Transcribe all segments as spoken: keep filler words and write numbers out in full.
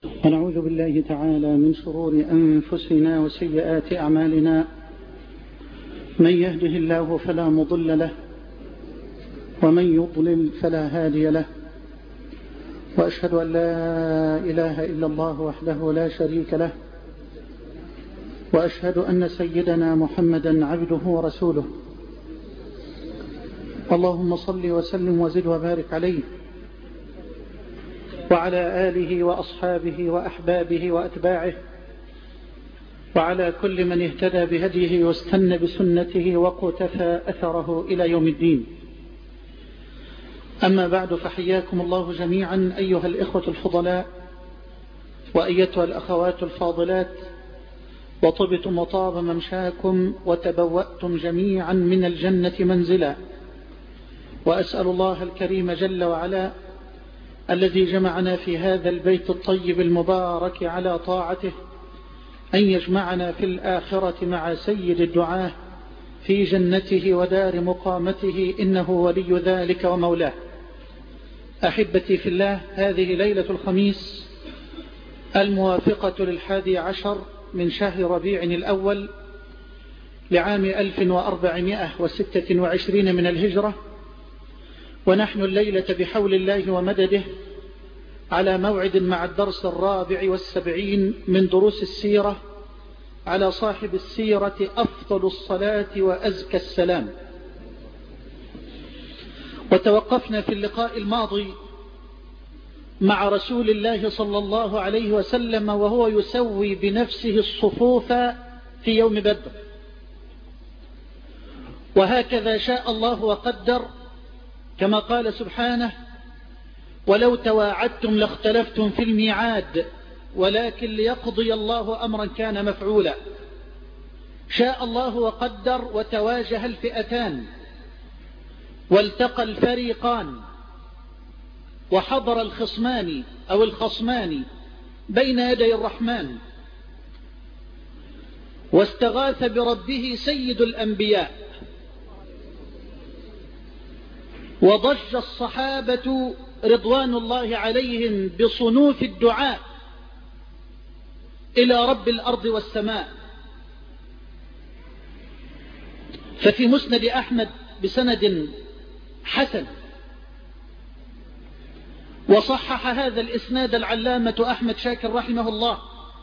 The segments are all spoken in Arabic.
ونعوذ بالله تعالى من شرور أنفسنا وسيئات أعمالنا. من يهده الله فلا مضل له ومن يضلل فلا هادي له، وأشهد أن لا إله إلا الله وحده لا شريك له، وأشهد أن سيدنا محمدا عبده ورسوله. اللهم صل وسلم وزد وبارك عليه وعلى آله وأصحابه وأحبابه وأتباعه، وعلى كل من اهتدى بهديه واستنى بسنته وقتفى أثره إلى يوم الدين. أما بعد، فحياكم الله جميعا أيها الإخوة الفضلاء وأيتها الأخوات الفاضلات، وطبتم وطاب ممشاكم وتبوأتم جميعا من الجنة منزلا. وأسأل الله الكريم جل وعلا الذي جمعنا في هذا البيت الطيب المبارك على طاعته أن يجمعنا في الآخرة مع سيد الدعاة في جنته ودار مقامته، إنه ولي ذلك ومولاه. أحبتي في الله، هذه ليلة الخميس الموافقة للحادي عشر من شهر ربيع الأول لعام ألف وأربعمائة وستة وعشرين من الهجرة، ونحن الليلة بحول الله ومدده على موعد مع الدرس الرابع والسبعين من دروس السيرة على صاحب السيرة أفضل الصلاة وأزكى السلام. وتوقفنا في اللقاء الماضي مع رسول الله صلى الله عليه وسلم وهو يسوي بنفسه الصفوف في يوم بدر، وهكذا شاء الله وقدر، كما قال سبحانه: ولو تواعدتم لاختلفتم في الميعاد ولكن ليقضي الله أمرا كان مفعولا. شاء الله وقدر وتواجه الفئتان والتقى الفريقان وحضر الخصمان أو الخصمان بين يدي الرحمن، واستغاث بربه سيد الأنبياء، وضج الصحابة رضوان الله عليهم بصنوف الدعاء إلى رب الأرض والسماء. ففي مسند أحمد بسند حسن، وصحح هذا الإسناد العلامة أحمد شاكر رحمه الله،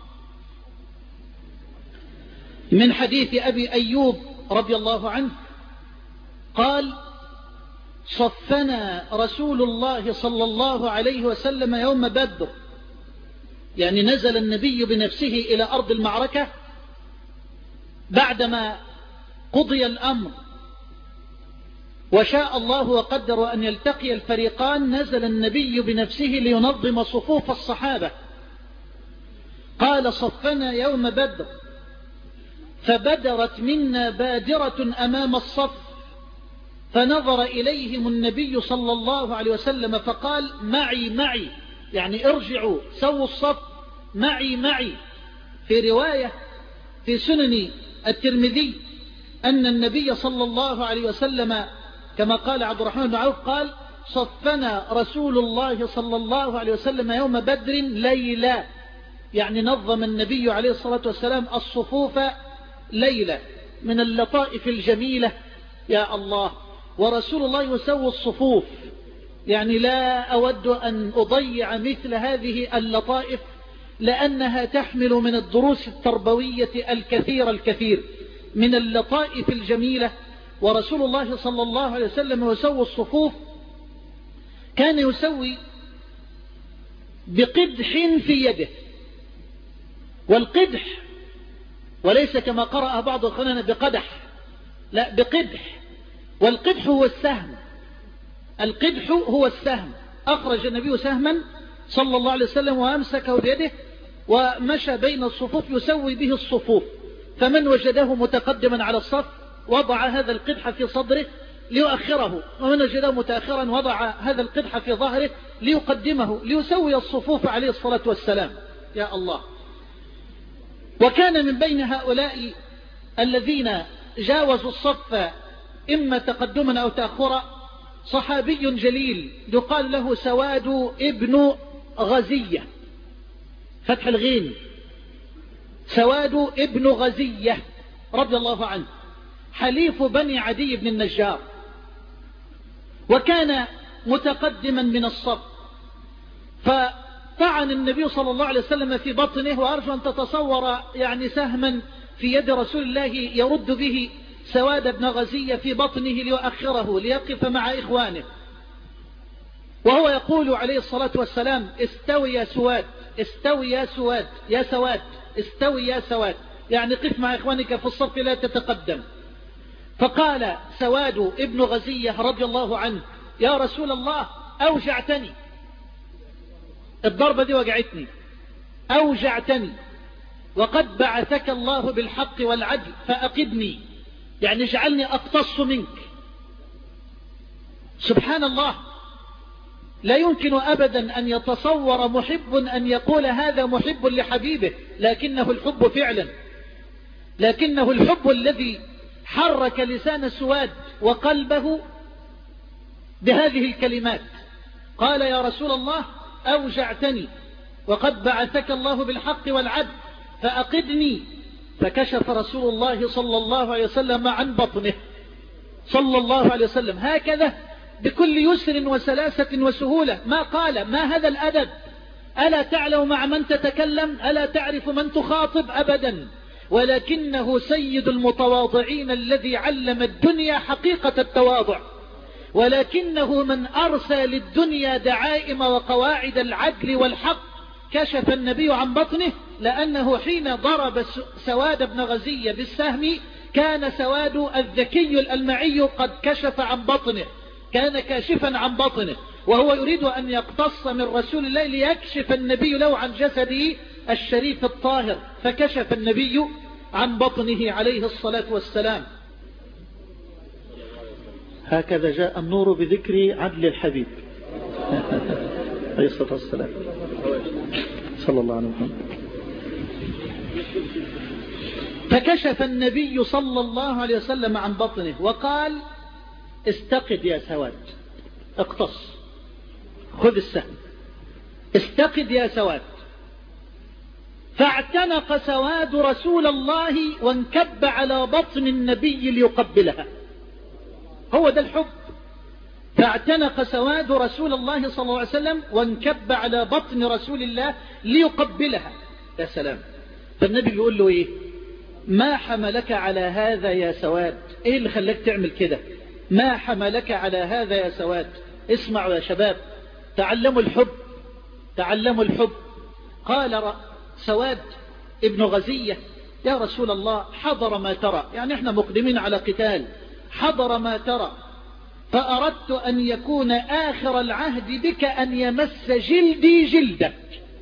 من حديث أبي أيوب رضي الله عنه قال: صفنا رسول الله صلى الله عليه وسلم يوم بدر، يعني نزل النبي بنفسه إلى أرض المعركة بعدما قضي الأمر وشاء الله وقدر أن يلتقي الفريقان. نزل النبي بنفسه لينظم صفوف الصحابة. قال: صفنا يوم بدر فبدرت منا بادرة أمام الصف، فنظر إليهم النبي صلى الله عليه وسلم فقال: معي معي، يعني ارجعوا سووا الصف، معي معي. في رواية في سنن الترمذي أن النبي صلى الله عليه وسلم كما قال عبد الرحمن بن عوف قال: صفنا رسول الله صلى الله عليه وسلم يوم بدر ليلة، يعني نظم النبي عليه الصلاة والسلام الصفوف ليلة. من اللطائف الجميلة يا الله، ورسول الله يسوي الصفوف، يعني لا أود أن أضيع مثل هذه اللطائف لأنها تحمل من الدروس التربوية الكثير الكثير من اللطائف الجميلة. ورسول الله صلى الله عليه وسلم يسوي الصفوف، كان يسوي بقدح في يده، والقدح وليس كما قرأ بعض الخنانة بقدح، لا، بقدح. والقدح هو السهم، القدح هو السهم. أخرج النبي سهما صلى الله عليه وسلم وأمسكه بيده ومشى بين الصفوف يسوي به الصفوف، فمن وجده متقدما على الصف وضع هذا القدح في صدره ليؤخره، ومن وجده متأخرا وضع هذا القدح في ظهره ليقدمه، ليسوي الصفوف عليه الصلاة والسلام. يا الله. وكان من بين هؤلاء الذين جاوزوا الصف إما تقدما أو تأخرا صحابي جليل يقال له سواد ابن غزية، فتح الغين. سواد ابن غزية رضي الله عنه حليف بني عدي بن النجار، وكان متقدما من الصف، فطعن النبي صلى الله عليه وسلم في بطنه، وأرجو أن تتصور يعني سهما في يد رسول الله يرد به سواد بن غزية في بطنه ليؤخره ليقف مع إخوانه، وهو يقول عليه الصلاة والسلام: استوي يا سواد، استوي يا سواد، يا سواد استوي يا سواد، يعني قف مع إخوانك في الصف لا تتقدم. فقال سواد ابن غزية رضي الله عنه: يا رسول الله أوجعتني، الضربة دي وجعتني، أوجعتني، وقد بعثك الله بالحق والعدل فأقدني، يعني اجعلني أقتص منك. سبحان الله، لا يمكن أبدا أن يتصور محب أن يقول هذا محب لحبيبه، لكنه الحب فعلا، لكنه الحب الذي حرك لسان سواد وقلبه بهذه الكلمات. قال: يا رسول الله أوجعتني وقد بعثك الله بالحق والعدل فأقدني. فكشف رسول الله صلى الله عليه وسلم عن بطنه صلى الله عليه وسلم هكذا بكل يسر وسلاسة وسهولة، ما قال: ما هذا الأدب، ألا تعلم مع من تتكلم، ألا تعرف من تخاطب، أبدا، ولكنه سيد المتواضعين الذي علم الدنيا حقيقة التواضع، ولكنه من أرسى للدنيا دعائم وقواعد العدل والحق. كشف النبي عن بطنه، لأنه حين ضرب سواد بن غزية بالسهم كان سواد الذكي الألمعي قد كشف عن بطنه، كان كاشفا عن بطنه، وهو يريد أن يقتص من رسول الله ليكشف النبي له عن جسده الشريف الطاهر، فكشف النبي عن بطنه عليه الصلاة والسلام. هكذا جاء النور بذكر عدل الحبيب عليه الصلاة والسلام صلى الله عليه وسلم. فكشف النبي صلى الله عليه وسلم عن بطنه وقال: استقد يا سواد، اقتص، خذ السهم، استقد يا سواد. فاعتنق سواد رسول الله وانكب على بطن النبي ليقبلها. هو ده الحب. فاعتنق سواد رسول الله صلى الله عليه وسلم وانكب على بطن رسول الله ليقبلها. يا سلام. فالنبي بيقول له ايه؟ ما حملك على هذا يا سواد؟ ايه اللي خلاك تعمل كده؟ ما حملك على هذا يا سواد؟ اسمعوا يا شباب، تعلموا الحب، تعلموا الحب. قال سواد ابن غزية: يا رسول الله حضر ما ترى، يعني احنا مقدمين على قتال، حضر ما ترى، فأردت أن يكون آخر العهد بك أن يمس جلدي جلدك.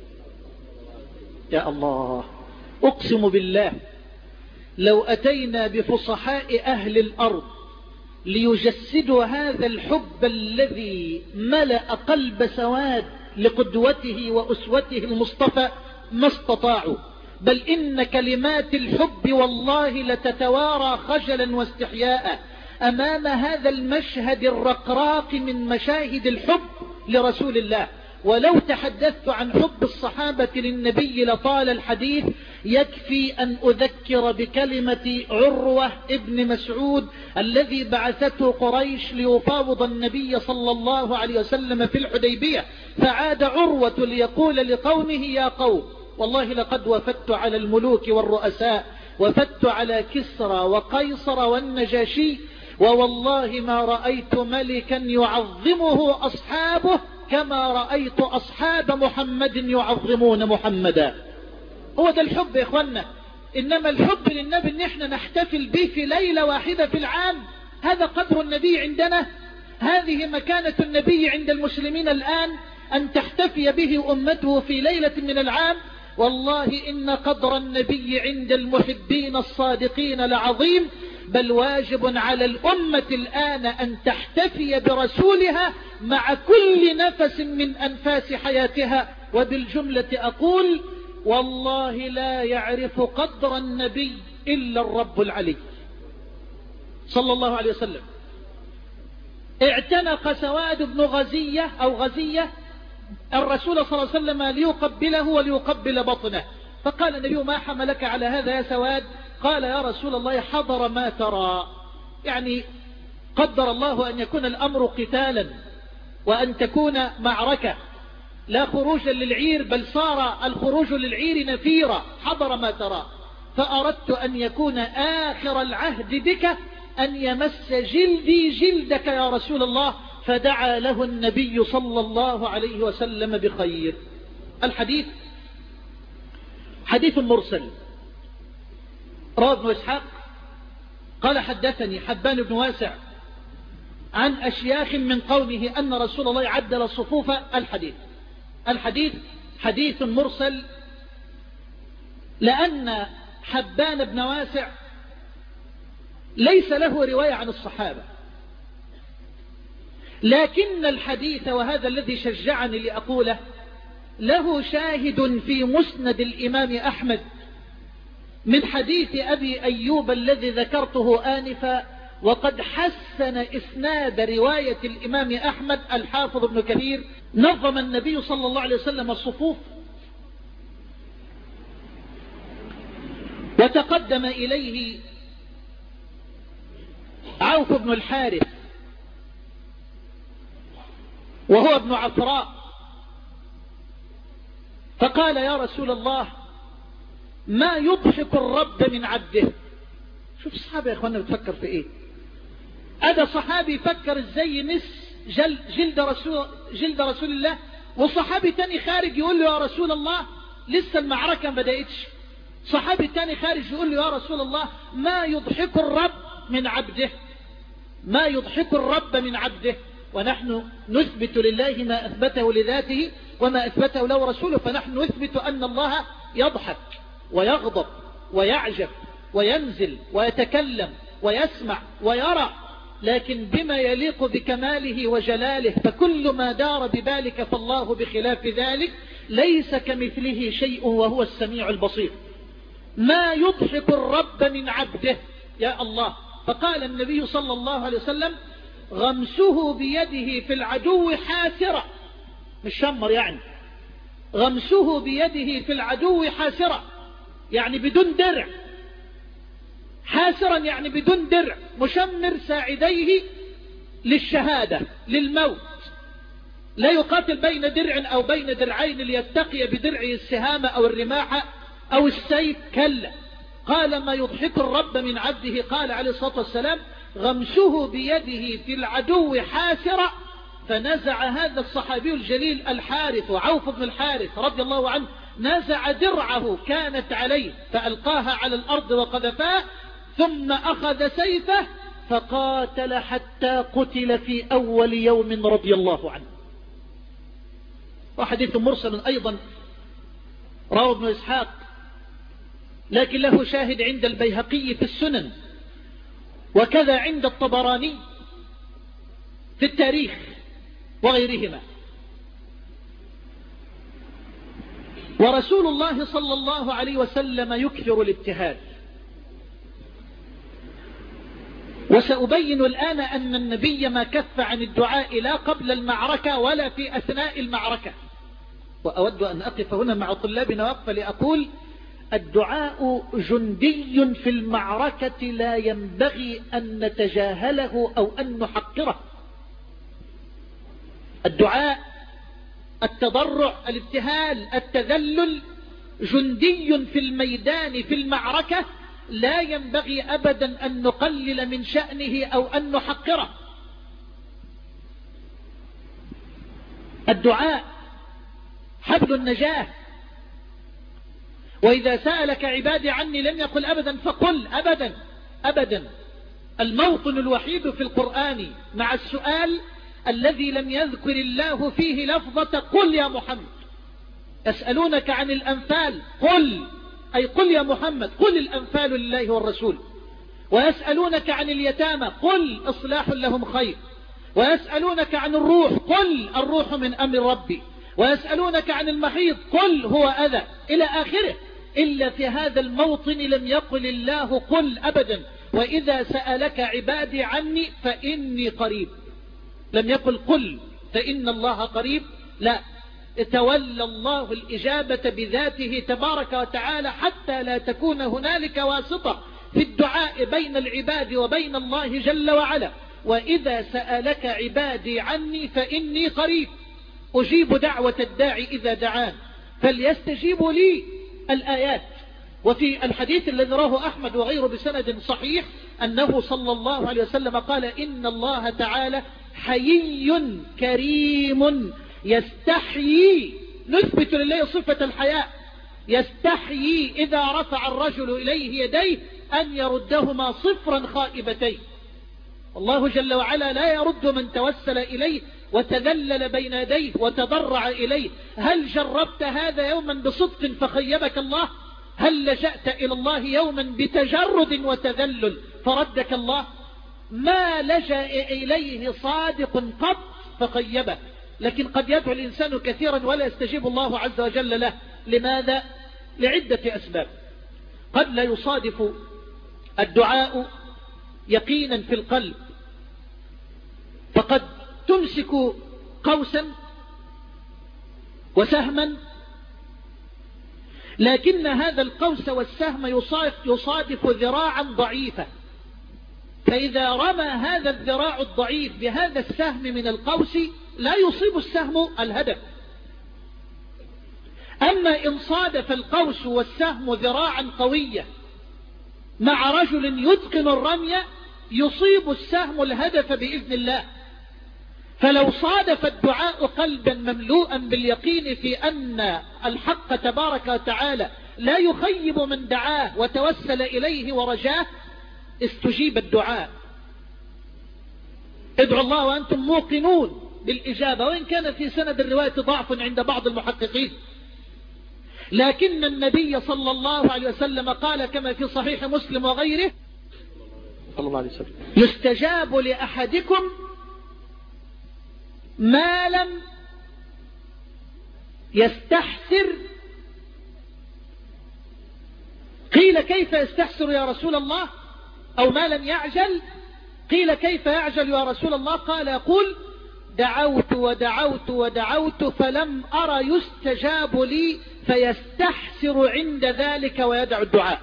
يا الله، أقسم بالله لو أتينا بفصحاء أهل الأرض ليجسدوا هذا الحب الذي ملأ قلب سواد لقدوته وأسوته المصطفى ما استطاعوا، بل إن كلمات الحب والله لتتوارى خجلا واستحياء أمام هذا المشهد الرقراق من مشاهد الحب لرسول الله. ولو تحدثت عن حب الصحابة للنبي لطال الحديث، يكفي أن أذكر بكلمة عروة ابن مسعود الذي بعثته قريش ليفاوض النبي صلى الله عليه وسلم في الحديبية، فعاد عروة ليقول لقومه: يا قوم، والله لقد وفدت على الملوك والرؤساء، وفدت على كسرى وقيصر والنجاشي، ووالله ما رأيت ملكا يعظمه أصحابه كما رأيت أصحاب محمد يعظمون محمدا. هو ده الحب يا إخوانا. إنما الحب للنبي إن إحنا نحتفل به في ليلة واحدة في العام، هذا قدر النبي عندنا، هذه مكانة النبي عند المسلمين الآن، أن تحتفي به أمته في ليلة من العام. والله إن قدر النبي عند المحبين الصادقين لعظيم، بل واجب على الأمة الآن أن تحتفي برسولها مع كل نفس من أنفاس حياتها. وبالجملة أقول: والله لا يعرف قدر النبي إلا الرب العلي صلى الله عليه وسلم. اعتنق سواد بن غزية أو غزية الرسول صلى الله عليه وسلم ليقبله وليقبل بطنه. فقال النبي ما حملك على هذا يا سواد؟ قال يا رسول الله حضر ما ترى، يعني قدر الله أن يكون الأمر قتالا وأن تكون معركة، لا خروجا للعير بل صار الخروج للعير نفيرا، حضر ما ترى، فأردت أن يكون آخر العهد بك أن يمس جلدي جلدك يا رسول الله. فدعا له النبي صلى الله عليه وسلم بخير. الحديث حديث مرسل، رواه ابن إسحاق قال حدثني حبان بن واسع عن أشياخ من قومه أن رسول الله عدل صفوف الحديث. الحديث حديث مرسل لأن حبان بن واسع ليس له رواية عن الصحابة، لكن الحديث، وهذا الذي شجعني لأقوله، له شاهد في مسند الإمام أحمد من حديث أبي أيوب الذي ذكرته آنفا. وقد حسن إسناد رواية الإمام أحمد الحافظ ابن كثير. نظم النبي صلى الله عليه وسلم الصفوف وتقدم إليه عوف بن الحارث وهو ابن عفراء، فقال يا رسول الله ما يضحك الرب من عبده. شوف الصحابة يا اخوانا بتفكر في ايه؟ هذا صحابي يفكر ازاي يمس جلد, جلد, رسول جلد رسول الله، وصحابي تاني خارج يقول له يا رسول الله لسه المعركة ما بدأتش. صحابي تاني خارج يقول له يا رسول الله ما يضحك الرب من عبده، ما يضحك الرب من عبده. ونحن نثبت لله ما أثبته لذاته وما أثبته له رسوله، فنحن نثبت أن الله يضحك ويغضب ويعجب وينزل ويتكلم ويسمع ويرى، لكن بما يليق بكماله وجلاله. فكل ما دار ببالك فالله بخلاف ذلك، ليس كمثله شيء وهو السميع البصير. ما يضحك الرب من عبده يا الله. فقال النبي صلى الله عليه وسلم غمسه بيده في العدو حاسرة، مش شمر يعني، غمسه بيده في العدو حاسرة يعني بدون درع، حاسرا يعني بدون درع، مشمر ساعديه للشهادة للموت، لا يقاتل بين درع أو بين درعين ليتقي بدرعه السهام أو الرماح أو السيف، كلا. قال ما يضحك الرب من عبده، قال عليه الصلاة والسلام غمسه بيده في العدو حاسرة. فنزع هذا الصحابي الجليل الحارث وعوف بن الحارث رضي الله عنه، نزع درعه كانت عليه فألقاها على الأرض وقذفاه، ثم أخذ سيفه فقاتل حتى قتل في أول يوم رضي الله عنه. وحديث مرسل أيضا رواه ابن إسحاق، لكن له شاهد عند البيهقي في السنن، وكذا عند الطبراني في التاريخ وغيرهما. ورسول الله صلى الله عليه وسلم يكثر الابتهال. وسأبين الآن أن النبي ما كف عن الدعاء لا قبل المعركة ولا في أثناء المعركة. وأود أن أقف هنا مع طلابنا وقفة لأقول الدعاء جندي في المعركة لا ينبغي أن نتجاهله أو أن نحقره. الدعاء، التضرع، الابتهال، التذلل جندي في الميدان في المعركة، لا ينبغي أبدا أن نقلل من شأنه أو أن نحقره. الدعاء حبل النجاة. وإذا سألك عبادي عني لم يقل أبدا فقل أبدا أبدا. الموطن الوحيد في القرآن مع السؤال الذي لم يذكر الله فيه لفظة قل يا محمد. يسألونك عن الأنفال قل، أي قل يا محمد، قل الأنفال لله والرسول. ويسألونك عن اليتامى قل إصلاح لهم خير. ويسألونك عن الروح قل الروح من أمر ربي. ويسألونك عن المحيض قل هو أذى، إلى آخره. إلا في هذا الموطن لم يقل الله قل أبدا. وإذا سألك عبادي عني فإني قريب، لم يقل قل فإن الله قريب، لا. تولى الله الإجابة بذاته تبارك وتعالى حتى لا تكون هنالك واسطة في الدعاء بين العباد وبين الله جل وعلا. وإذا سألك عبادي عني فإني قريب أجيب دعوة الداعي إذا دعان فليستجيبوا لي. الآيات. وفي الحديث الذي رواه أحمد وغيره بسند صحيح أنه صلى الله عليه وسلم قال إن الله تعالى حيي كريم يستحيي، نثبت لله صفة الحياء، يستحيي إذا رفع الرجل إليه يديه أن يردهما صفرا خائبتين. الله جل وعلا لا يرد من توسل إليه وتذلل بين يديه وتضرع إليه. هل جربت هذا يوما بصدق فخيبك الله؟ هل لجأت إلى الله يوما بتجرد وتذلل فردك الله؟ ما لجأ إليه صادق قط فخيبه. لكن قد يدعو الإنسان كثيرا ولا يستجيب الله عز وجل له. لماذا؟ لعدة أسباب. قد لا يصادف الدعاء يقينا في القلب، فقد تمسك قوسا وسهما لكن هذا القوس والسهم يصادف ذراعا ضعيفة، فإذا رمى هذا الذراع الضعيف بهذا السهم من القوس لا يصيب السهم الهدف. أما إن صادف القوس والسهم ذراعا قوية مع رجل يتقن الرمي يصيب السهم الهدف بإذن الله. فلو صادف الدعاء قلبا مملوءا باليقين في أن الحق تبارك وتعالى لا يخيب من دعاه وتوسل إليه ورجاه استجيب الدعاء. ادعوا الله وأنتم موقنون بالإجابة، وإن كان في سند الرواية ضعف عند بعض المحققين، لكن النبي صلى الله عليه وسلم قال كما في صحيح مسلم وغيره صلى الله عليه وسلم يستجاب لأحدكم ما لم يستحسر. قيل كيف يستحسر يا رسول الله؟ أو ما لم يعجل. قيل كيف يعجل يا رسول الله؟ قال يقول دعوت ودعوت ودعوت فلم أرى يستجاب لي فيستحسر عند ذلك ويدع الدعاء.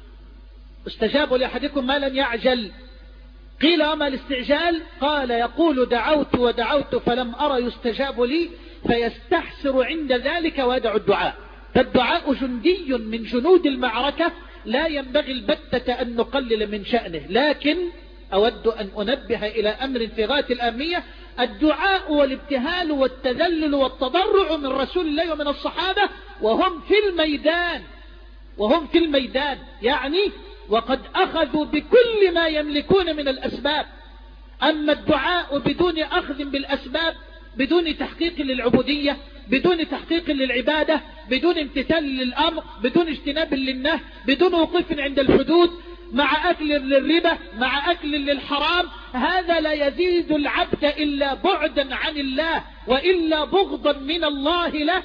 استجاب لأحدكم ما لم يعجل. قيل وما الاستعجال؟ قال يقول دعوت ودعوت فلم أرى يستجاب لي فيستحسر عند ذلك ويدع الدعاء. فالدعاء جندي من جنود المعركة لا ينبغي البتة أن نقلل من شأنه. لكن أود أن أنبه إلى أمر في غاية الأهمية. الدعاء والابتهال والتذلل والتضرع من رسول الله ومن الصحابة وهم في الميدان، وهم في الميدان يعني وقد أخذوا بكل ما يملكون من الأسباب. أما الدعاء بدون أخذ بالأسباب، بدون تحقيق للعبودية، بدون تحقيق للعبادة، بدون امتثال للأمر، بدون اجتناب للنهي، بدون وقوف عند الحدود، مع أكل للربا، مع أكل للحرام، هذا لا يزيد العبد إلا بعدا عن الله وإلا بغضا من الله له.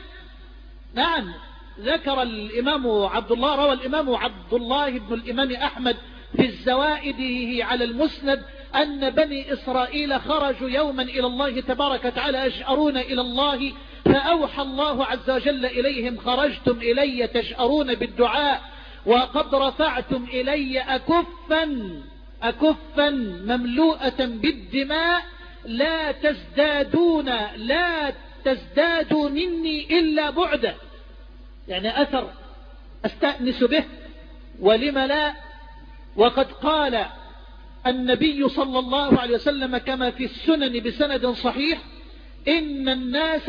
نعم، ذكر الإمام عبد الله روى الإمام عبد الله بن الإمام أحمد في الزوائده على المسند أن بني إسرائيل خرجوا يوما إلى الله تبارك وتعالى يجأرون إلى الله، فأوحى الله عز وجل إليهم خرجتم إلي تجأرون بالدعاء وقد رفعتم إلي أكفا أكفا مملوءة بالدماء لا تزدادون لا تزدادوا مني إلا بعدا. يعني أثر أستأنس به ولم لا. وقد قال النبي صلى الله عليه وسلم كما في السنن بسند صحيح إن الناس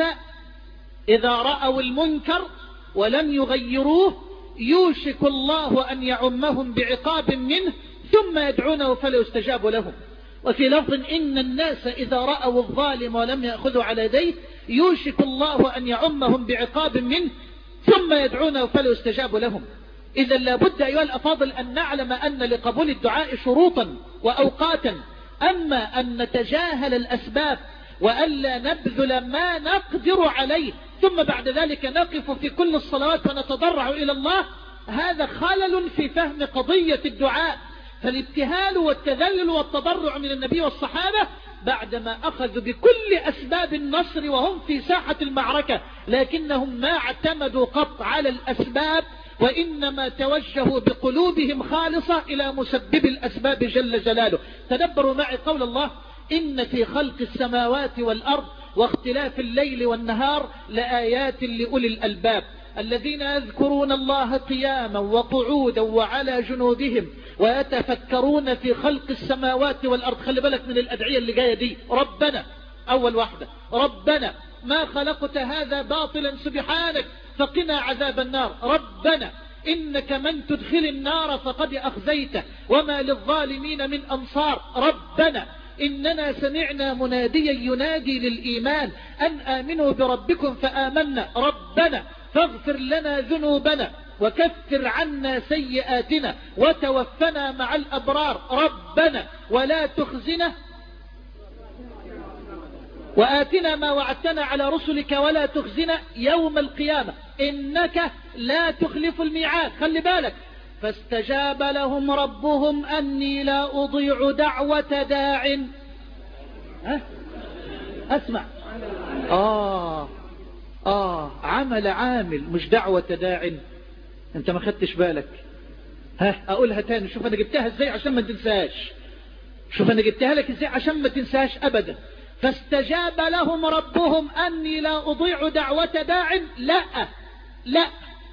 إذا رأوا المنكر ولم يغيروه يوشك الله أن يعمهم بعقاب منه ثم يدعونه فلا يستجاب لهم. وفي لفظ إن الناس إذا رأوا الظالم ولم يأخذوا على يديه يوشك الله أن يعمهم بعقاب منه ثم يدعونه فلا يستجاب لهم. إذا لابد أيها الأفاضل أن نعلم أن لقبول الدعاء شروطا وأوقاتا. أما أن نتجاهل الأسباب وألا نبذل ما نقدر عليه ثم بعد ذلك نقف في كل الصلوات ونتضرع إلى الله، هذا خلل في فهم قضية الدعاء. فالابتهال والتذلل والتضرع من النبي والصحابة بعدما أخذوا بكل أسباب النصر وهم في ساحة المعركة، لكنهم ما اعتمدوا قط على الأسباب، وإنما توجهوا بقلوبهم خالصة إلى مسبب الأسباب جل جلاله. تدبروا معي قول الله: إن في خلق السماوات والأرض واختلاف الليل والنهار لآيات لأولي الألباب الذين يذكرون الله قياما وقعودا وعلى جنوبهم ويتفكرون في خلق السماوات والأرض. خلي بالك من الأدعية اللي جاية دي. ربنا أول واحدة، ربنا ما خلقت هذا باطلا سبحانك فقنا عذاب النار. ربنا إنك من تدخل النار فقد أخزيته وما للظالمين من أنصار. ربنا إننا سمعنا مناديا ينادي للإيمان أن آمنوا بربكم فآمنا. ربنا فاغفر لنا ذنوبنا وكفر عنا سيئاتنا وتوفنا مع الأبرار. ربنا ولا تخزنا وآتنا ما وعدتنا على رسلك ولا تخزنا يوم القيامة إنك لا تخلف الميعاد. خلي بالك: فاستجاب لهم ربهم أني لا أضيع دعوة داع. ها؟ أسمع. آه آه عمل عامل مش دعوة داع. أنت ما خدتش بالك. ها أقولها تاني. شوف أنا جبتها إزاي عشان ما تنساش. شوف أنا جبتها لك إزاي عشان ما تنساش أبدا. فاستجاب لهم ربهم أني لا أضيع دعوة داع. لا لا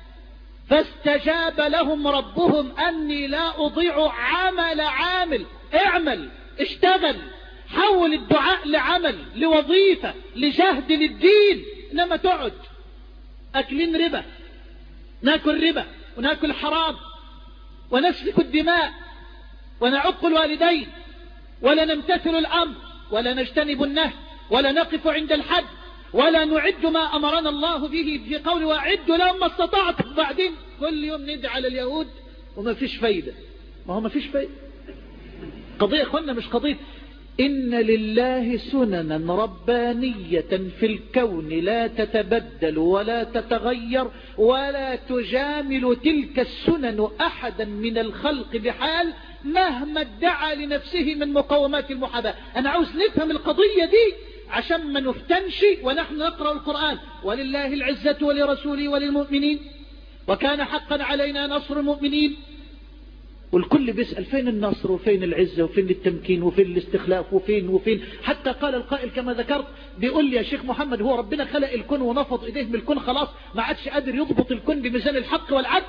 فاستجاب لهم ربهم أني لا أضيع عمل عامل. اعمل، اشتغل، حول الدعاء لعمل، لوظيفة، لجهد للدين. إنما تقعد أكلين ربا، ناكل ربا وناكل حرام ونسفك الدماء ونعق الوالدين ولا نمتثل الأمر ولا نجتنب النهي ولا نقف عند الحد ولا نعد ما أمرنا الله به في قوله: وأعدوا لهم ما استطعتم. بعدين كل يوم ندعي على اليهود وما فيش فايدة. ما هو ما فيش فايدة. قضية اخوانا مش قضية. إن لله سننا ربانية في الكون لا تتبدل ولا تتغير ولا تجامل تلك السنن أحدا من الخلق بحال مهما ادعى لنفسه من مقومات المحاباة. أنا عاوز نفهم القضية دي عشان ما نفتنش ونحن نقرأ القرآن. ولله العزة ولرسوله وللمؤمنين وكان حقا علينا نصر المؤمنين. والكل بيسأل: فين النصر وفين العزة وفين التمكين وفين الاستخلاف وفين وفين؟ حتى قال القائل كما ذكرت، بيقول لي: يا شيخ محمد، هو ربنا خلق الكون ونفض ايديه من الكون خلاص ما عادش قادر يضبط الكون بميزان الحق والعدل؟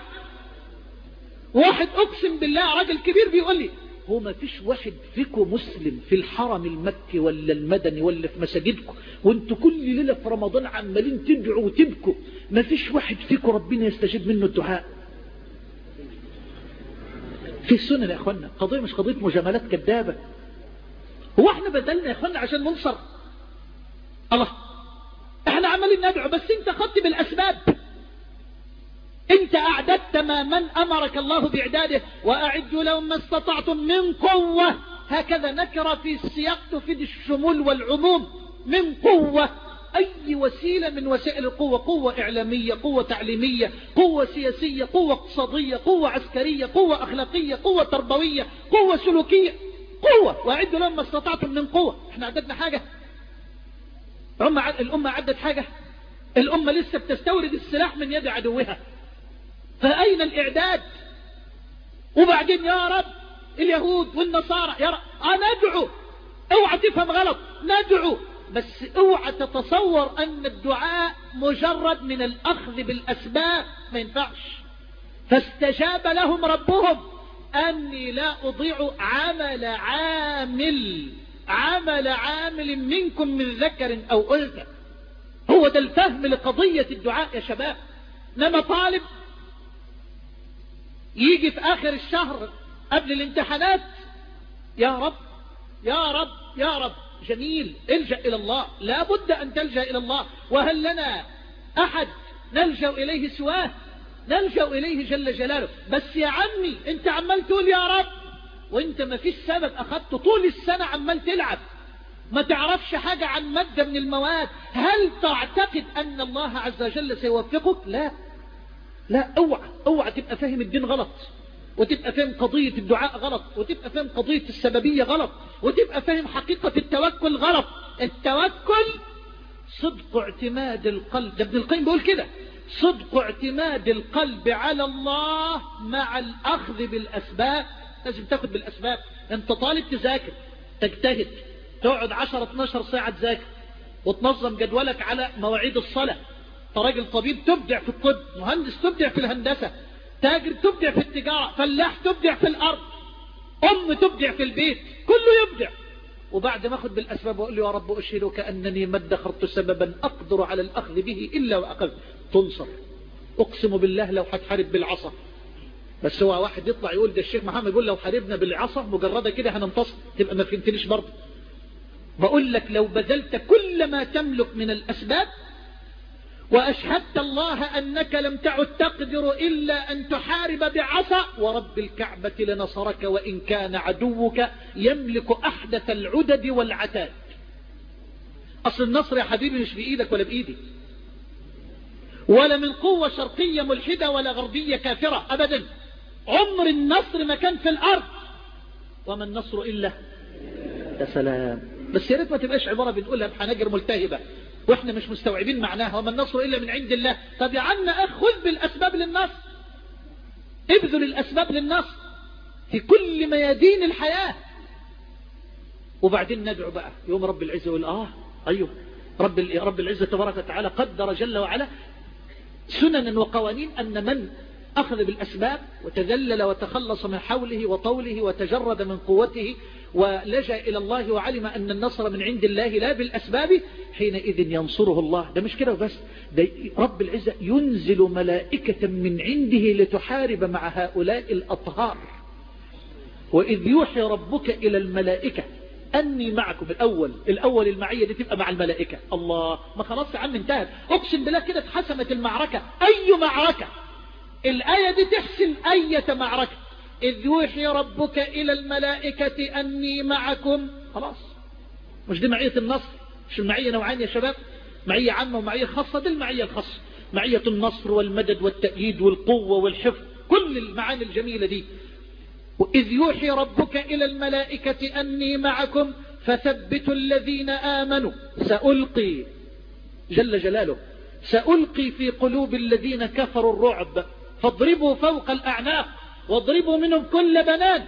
واحد اقسم بالله راجل كبير بيقول لي: هو ما فيش واحد فيكم مسلم في الحرم المكي ولا المدني ولا في مساجدكم وانتوا كل ليلة في رمضان عمالين تدعوا وتبكوا، ما فيش واحد فيكم ربنا يستجيب منه الدعاء؟ في السنة يا اخوانا. قضية مش قضية مجاملات كذابة. هو احنا بدلنا يا اخوانا عشان ننصر؟ الله، احنا عمالين ندعو بس انت خدت بالاسباب. انت اعددت ما من امرك الله باعداده. واعدوا لهم ما استطعتم من قوة. هكذا نكر في السياق تفيد الشمول والعموم. من قوة، اي وسيلة من وسائل القوة، قوة اعلامية، قوة تعليمية، قوة سياسية، قوة اقتصادية، قوة عسكرية، قوة اخلاقية، قوة تربوية، قوة سلوكية، قوة. واعدوا لهم ما استطعتم من قوة. احنا عددنا حاجة؟ الامة عدت حاجة؟ الامة لسه بتستورد السلاح من يد عدوها. فأين الإعداد؟ وبعدين يا رب اليهود والنصارى يا رب ندعو. اوعى تفهم غلط، ندعو بس اوعى تتصور أن الدعاء مجرد من الأخذ بالأسباب، ما ينفعش. فاستجاب لهم ربهم أني لا أضيع عمل عامل عمل عامل منكم من ذكر أو أنثى. هو ده الفهم لقضية الدعاء يا شباب. انما طالب يجي في آخر الشهر قبل الامتحانات: يا رب يا رب يا رب. جميل، الجأ إلى الله، لا بد أن تلجأ إلى الله. وهل لنا أحد نلجأ إليه سواه؟ نلجأ إليه جل جلاله. بس يا عمي انت عمال تقول يا رب وانت ما فيش سبب أخذته طول السنة عمال تلعب، ما تعرفش حاجة عن مادة من المواد. هل تعتقد أن الله عز وجل سيوفقك؟ لا لا، اوعى اوعى تبقى فاهم الدين غلط. وتبقى فاهم قضية الدعاء غلط، وتبقى فاهم قضية السببية غلط، وتبقى فاهم حقيقة التوكل غلط. التوكل صدق اعتماد القلب، ده ابن القيم بيقول كده، صدق اعتماد القلب على الله مع الأخذ بالأسباب. لازم تاخد بالأسباب. انت طالب تذاكر، تجتهد، تقعد عشرة اتناشر ساعة تذاكر، وتنظم جدولك على مواعيد الصلاة. راجل طبيب تبدع في الطب، مهندس تبدع في الهندسة، تاجر تبدع في التجارة، فلاح تبدع في الأرض، أم تبدع في البيت، كله يبدع. وبعد ما أخذ بالأسباب وأقول له يا رب أشهدك أنني ما ادخرت سببا أقدر على الأخذ به إلا وأخذ، تنصر. أقسم بالله لو هتحارب بالعصا، بس هو واحد يطلع يقول ده الشيخ محمد يقول لو حاربنا بالعصا مجردة كده هننتصر، تبقى ما فهمتنيش برضه. بقول لك لو بذلت كل ما تملك من الأسباب وأشهدت الله أنك لم تعد تقدر إلا أن تحارب بعصا، ورب الكعبة لنصرك وإن كان عدوك يملك أحدث العدد والعتاد. أصل النصر يا حبيبي مش بإيدك ولا بإيدي، ولا من قوة شرقية ملحدة ولا غربية كافرة أبدا. عمر النصر ما كان في الأرض، وما النصر إلا يا سلام. بس يا ريت ما تبقاش عبارة بنقولها بحناجر ملتهبة واحنا مش مستوعبين معناها. وما النصر إلا من عند الله. طب يا عم أخذ بالأسباب للنصر، ابذل الأسباب للنصر في كل ميادين الحياة، وبعدين ندعو بقى يوم رب العزة يقول آه أيوه رب رب العزة تبارك وتعالى قدر جل وعلا سننا وقوانين أن من أخذ بالأسباب وتذلل وتخلص من حوله وطوله وتجرد من قوته ولجأ إلى الله وعلم أن النصر من عند الله لا بالأسباب، حينئذ ينصره الله. ده مش كده وبس، ده رب العزة ينزل ملائكة من عنده لتحارب مع هؤلاء الأطهار. وإذ يوحي ربك إلى الملائكة أني معكم. الأول الأول المعية دي تبقى مع الملائكة. الله، ما خلاص يا عم انتهت. أقسم بالله كده اتحسمت المعركة. أي معركة الآية دي تحسن أية معركة. إذ يوحي ربك إلى الملائكة أني معكم. خلاص، مش دي معية النصر؟ مش المعية نوعان يا شباب، معية عامة ومعية خاصة. دي المعية الخاصة، معية النصر والمدد والتأييد والقوة والحفظ، كل المعاني الجميلة دي. وإذ يوحي ربك إلى الملائكة أني معكم فثبتوا الذين آمنوا سألقي جل جلاله سألقي في قلوب الذين كفروا الرعب فاضربوا فوق الأعناق واضربوا منهم كل بنان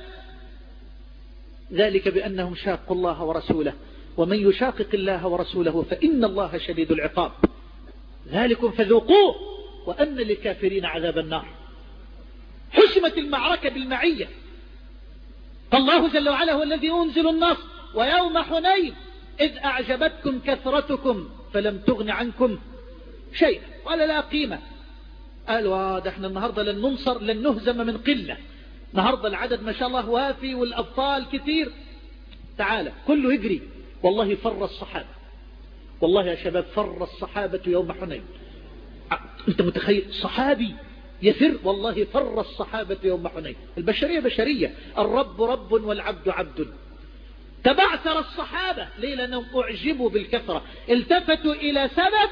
ذلك بأنهم شاقوا الله ورسوله ومن يشاقق الله ورسوله فإن الله شديد العقاب ذلكم فذوقوه وأن للكافرين عذاب النار. حسمت المعركة بالمعية. فالله جل وعلا هو الذي ينزل النصر. ويوم حنين إذ أعجبتكم كثرتكم فلم تغن عنكم شيء ولا لا قيمة. قالوا ده احنا النهاردة لن ننصر لن نهزم من قلة. النهاردة العدد ما شاء الله وافي والأبطال كثير. تعالى كله يجري. والله فر الصحابة، والله يا شباب فر الصحابة يوم حنين. انت متخيل صحابي يفر؟ والله فر الصحابة يوم حنين. البشرية بشرية، الرب رب والعبد عبد. تبعثر الصحابة ليه؟ لأنهم أعجبوا بالكثرة، التفتوا إلى سبب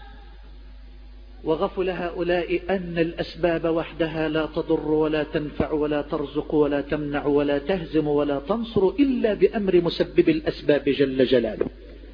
وغفل هؤلاء أن الأسباب وحدها لا تضر ولا تنفع ولا ترزق ولا تمنع ولا تهزم ولا تنصر إلا بأمر مسبب الأسباب جل جلاله.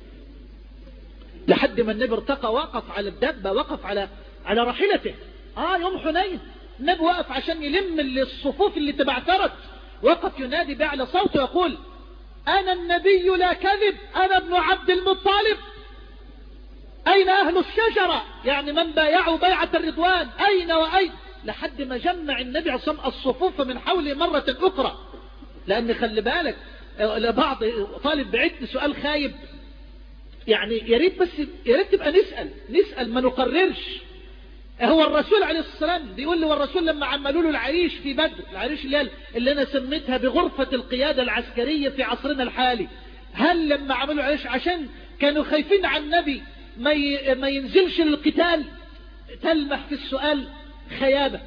لحد ما النبي ارتقى وقف على الدابة، وقف على على راحلته. آه يوم حنين النبي وقف عشان يلم الصفوف اللي تبعثرت، وقف ينادي بأعلى صوته يقول أنا النبي لا كذب، أنا ابن عبد المطلب. أين أهل الشجرة؟ يعني من بايعوا بيعة الرضوان أين وأين؟ لحد ما جمع النبي عليه الصلاة الصفوف من حوله مرة أخرى. لأن خلي بالك لبعض طالب بعتني سؤال خايب، يعني يا ريت بس يا ريت تبقى نسأل نسأل ما نقررش. هو الرسول عليه الصلاة والسلام بيقول لي والرسول لما عملوا له العريش في بدر، العريش اللي, اللي أنا سميتها بغرفة القيادة العسكرية في عصرنا الحالي، هل لما عملوا العريش عشان كانوا خايفين عن النبي ما ما ينزلش للقتال؟ تلمح في السؤال خيابة.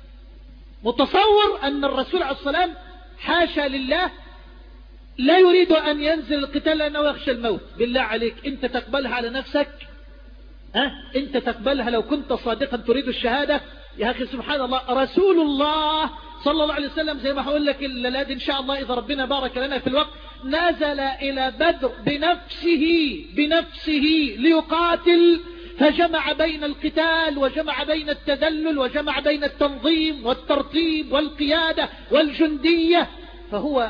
متصور أن الرسول عليه الصلاة والسلام حاشا لله لا يريد أن ينزل القتال لأنه يخشى الموت. بالله عليك أنت تقبلها على نفسك؟ ها؟ أنت تقبلها لو كنت صادقا تريد الشهادة؟ يا أخي سبحان الله، رسول الله صلى الله عليه وسلم زي ما هقول لك الليلة إن شاء الله إذا ربنا بارك لنا في الوقت، نزل إلى بدر بنفسه بنفسه ليقاتل، فجمع بين القتال وجمع بين التذلل وجمع بين التنظيم والترتيب والقيادة والجندية، فهو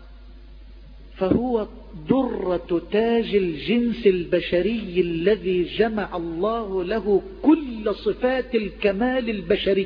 فهو درة تاج الجنس البشري الذي جمع الله له كل صفات الكمال البشري.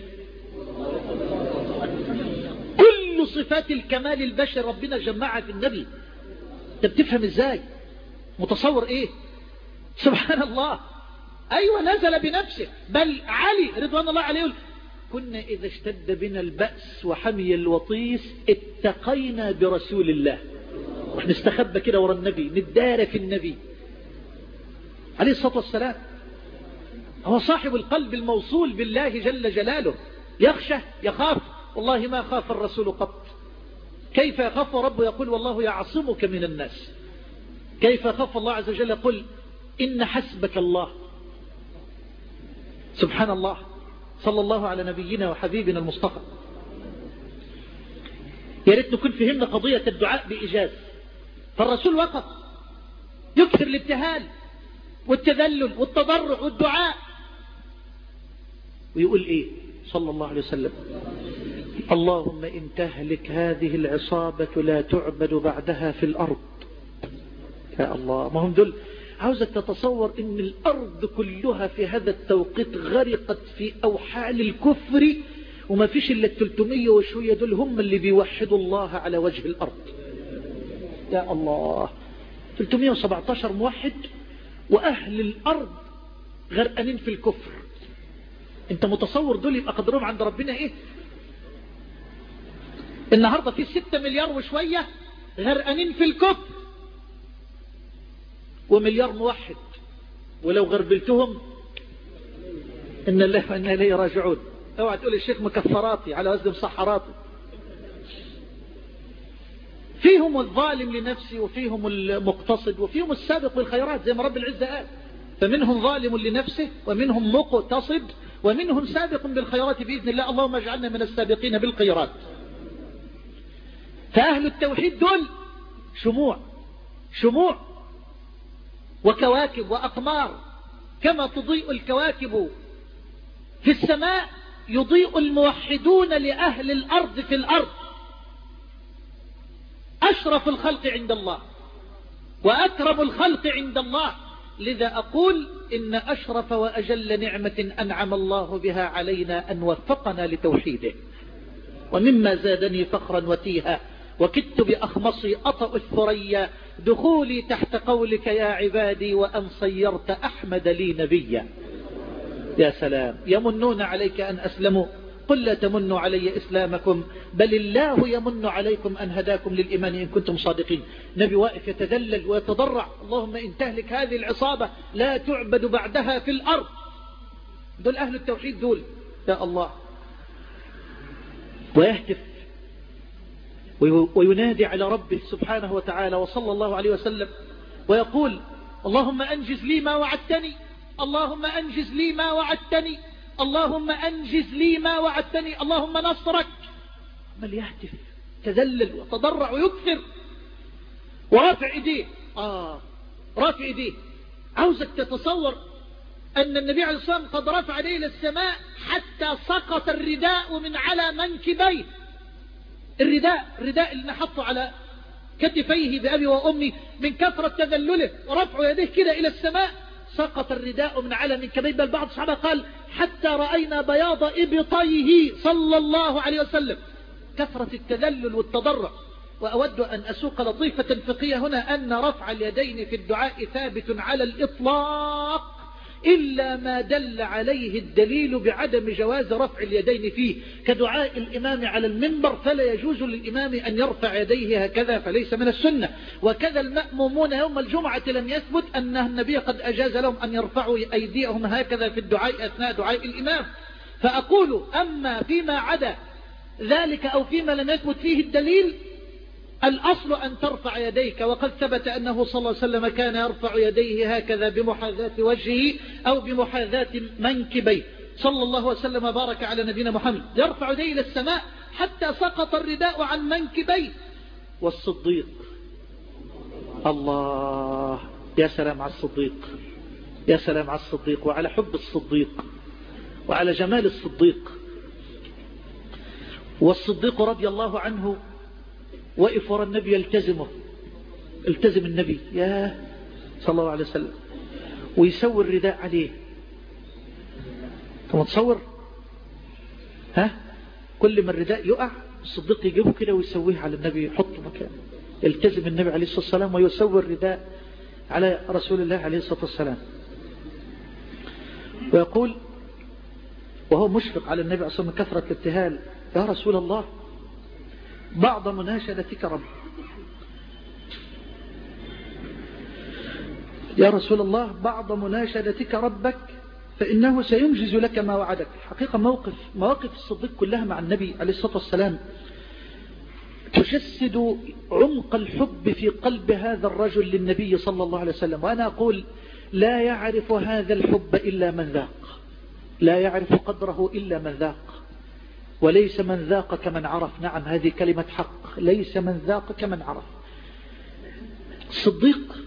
كل صفات الكمال البشري ربنا جمعها في النبي. انت بتفهم ازاي؟ متصور ايه؟ سبحان الله. ايوه نزل بنفسه. بل علي رضوان الله عليه يقول كنا اذا اشتد بنا البأس وحمي الوطيس اتقينا برسول الله، واحنا نستخبى كده ورا النبي، ندار في النبي عليه الصلاة والسلام. هو صاحب القلب الموصول بالله جل جلاله، يخشى يخاف. والله ما خاف الرسول قط. كيف يخاف ربه؟ يقول والله يعصمك من الناس. كيف يخاف الله عز وجل؟ يقول إن حسبك الله. سبحان الله. صلى الله على نبينا وحبيبنا المصطفى. يا ريت نكون فهمنا قضية الدعاء بإيجاز. فالرسول وقف يكثر الابتهال والتذلل والتضرع والدعاء، ويقول ايه صلى الله عليه وسلم؟ اللهم إن تهلك هذه العصابة لا تعبد بعدها في الأرض. يا الله، ما هم دول. عاوزك تتصور ان الأرض كلها في هذا التوقيت غرقت في أوحال الكفر، وما فيش إلا الثلاثمية وشوية دول هم اللي بيوحدوا الله على وجه الأرض. يا الله، ثلاثمية وسبعتاشر موحد وأهل الأرض غرقانين في الكفر. انت متصور دول يبقى قدرهم عند ربنا ايه؟ النهاردة في ستة مليار وشوية غرقانين في الكفر، ومليار موحد، ولو غربلتهم إن الله وإنا إليه راجعون. اوعى تقول الشيخ مكفراتي على وزن مسحراتي. فيهم الظالم لنفسه وفيهم المقتصد وفيهم السابق بالخيرات زي ما رب العزة قال، فمنهم ظالم لنفسه ومنهم مقتصد ومنهم سابق بالخيرات بإذن الله. اللهم اجعلنا من السابقين بالخيرات. فأهل التوحيد دول شموع شموع وكواكب وأقمار، كما تضيء الكواكب في السماء يضيء الموحدون لأهل الأرض في الأرض. أشرف الخلق عند الله وأكرم الخلق عند الله. لذا أقول إن أشرف وأجل نعمة أنعم الله بها علينا أن وفقنا لتوحيده. ومما زادني فخرا وتيها وكدت بأخمصي أطأ الثريا دخولي تحت قولك يا عبادي وأن صيرت أحمد لي نبيا. يا سلام. يمنون عليك أن أسلموا قل لا تمنوا علي إسلامكم بل الله يمن عليكم أن هداكم للإيمان إن كنتم صادقين. نبي واقف يتذلل ويتضرع اللهم إن تهلك هذه العصابة لا تعبد بعدها في الأرض. دول أهل التوحيد دول. يا الله. ويهتف وينادي على ربه سبحانه وتعالى وصلى الله عليه وسلم ويقول اللهم أنجز لي ما وعدتني، اللهم أنجز لي ما وعدتني، اللهم أنجز لي ما وعدتني، اللهم نصرك. عمال يهتف تذلل وتضرع ويكثر ورافع ايديه. آه رافع ايديه. عاوزك تتصور أن النبي عليه الصلاة والسلام قد رفع يديه إلى السماء حتى سقط الرداء من على منكبيه. الرداء الرداء اللي نحطه على كتفيه بأبي وأمي من كثرة تذلله ورفع يديه كده إلى السماء سقط الرداء من على منكبيه. بل بعض الصحابة قال حتى رأينا بياض إبطيه صلى الله عليه وسلم. كثرة التذلل والتضرع. وأود أن أسوق لطيفة فقهية هنا أن رفع اليدين في الدعاء ثابت على الإطلاق إلا ما دل عليه الدليل بعدم جواز رفع اليدين فيه، كدعاء الإمام على المنبر فلا يجوز للإمام أن يرفع يديه هكذا فليس من السنة. وكذا المأمومون يوم الجمعة لم يثبت أن النبي قد أجاز لهم أن يرفعوا أيديهم هكذا في الدعاء أثناء دعاء الإمام. فأقول أما فيما عدا ذلك أو فيما لم يثبت فيه الدليل الأصل أن ترفع يديك. وقد ثبت أنه صلى الله عليه وسلم كان يرفع يديه هكذا بمحاذاة وجهه أو بمحاذاة منكبيه صلى الله وسلم بارك على نبينا محمد. يرفع يديه إلى السماء حتى سقط الرداء عن منكبيه. والصديق، الله، يا سلام على الصديق، يا سلام على الصديق وعلى حب الصديق وعلى جمال الصديق. والصديق رضي الله عنه وقف وراء النبي يلتزمه، التزم النبي يا صلى الله عليه وسلم ويسوي الرداء عليه. ثم تصور ها كل ما الرداء يقع الصديق يجيبه كده ويسويه على النبي، يحطه مكانه، يلتزم النبي عليه الصلاة والسلام ويسوي الرداء على رسول الله عليه الصلاة والسلام. ويقول وهو مشفق على النبي أصلا من كثرة الابتهال: يا رسول الله بعض مناشدتك رب، يا رسول الله بعض مناشدتك ربك فإنه سينجز لك ما وعدك. حقيقة موقف مواقف الصديق كلها مع النبي عليه الصلاة والسلام تجسد عمق الحب في قلب هذا الرجل للنبي صلى الله عليه وسلم. وأنا أقول لا يعرف هذا الحب إلا من ذاق، لا يعرف قدره إلا من ذاق، وليس من ذاق كمن عرف. نعم هذه كلمة حق، ليس من ذاق كمن عرف. الصديق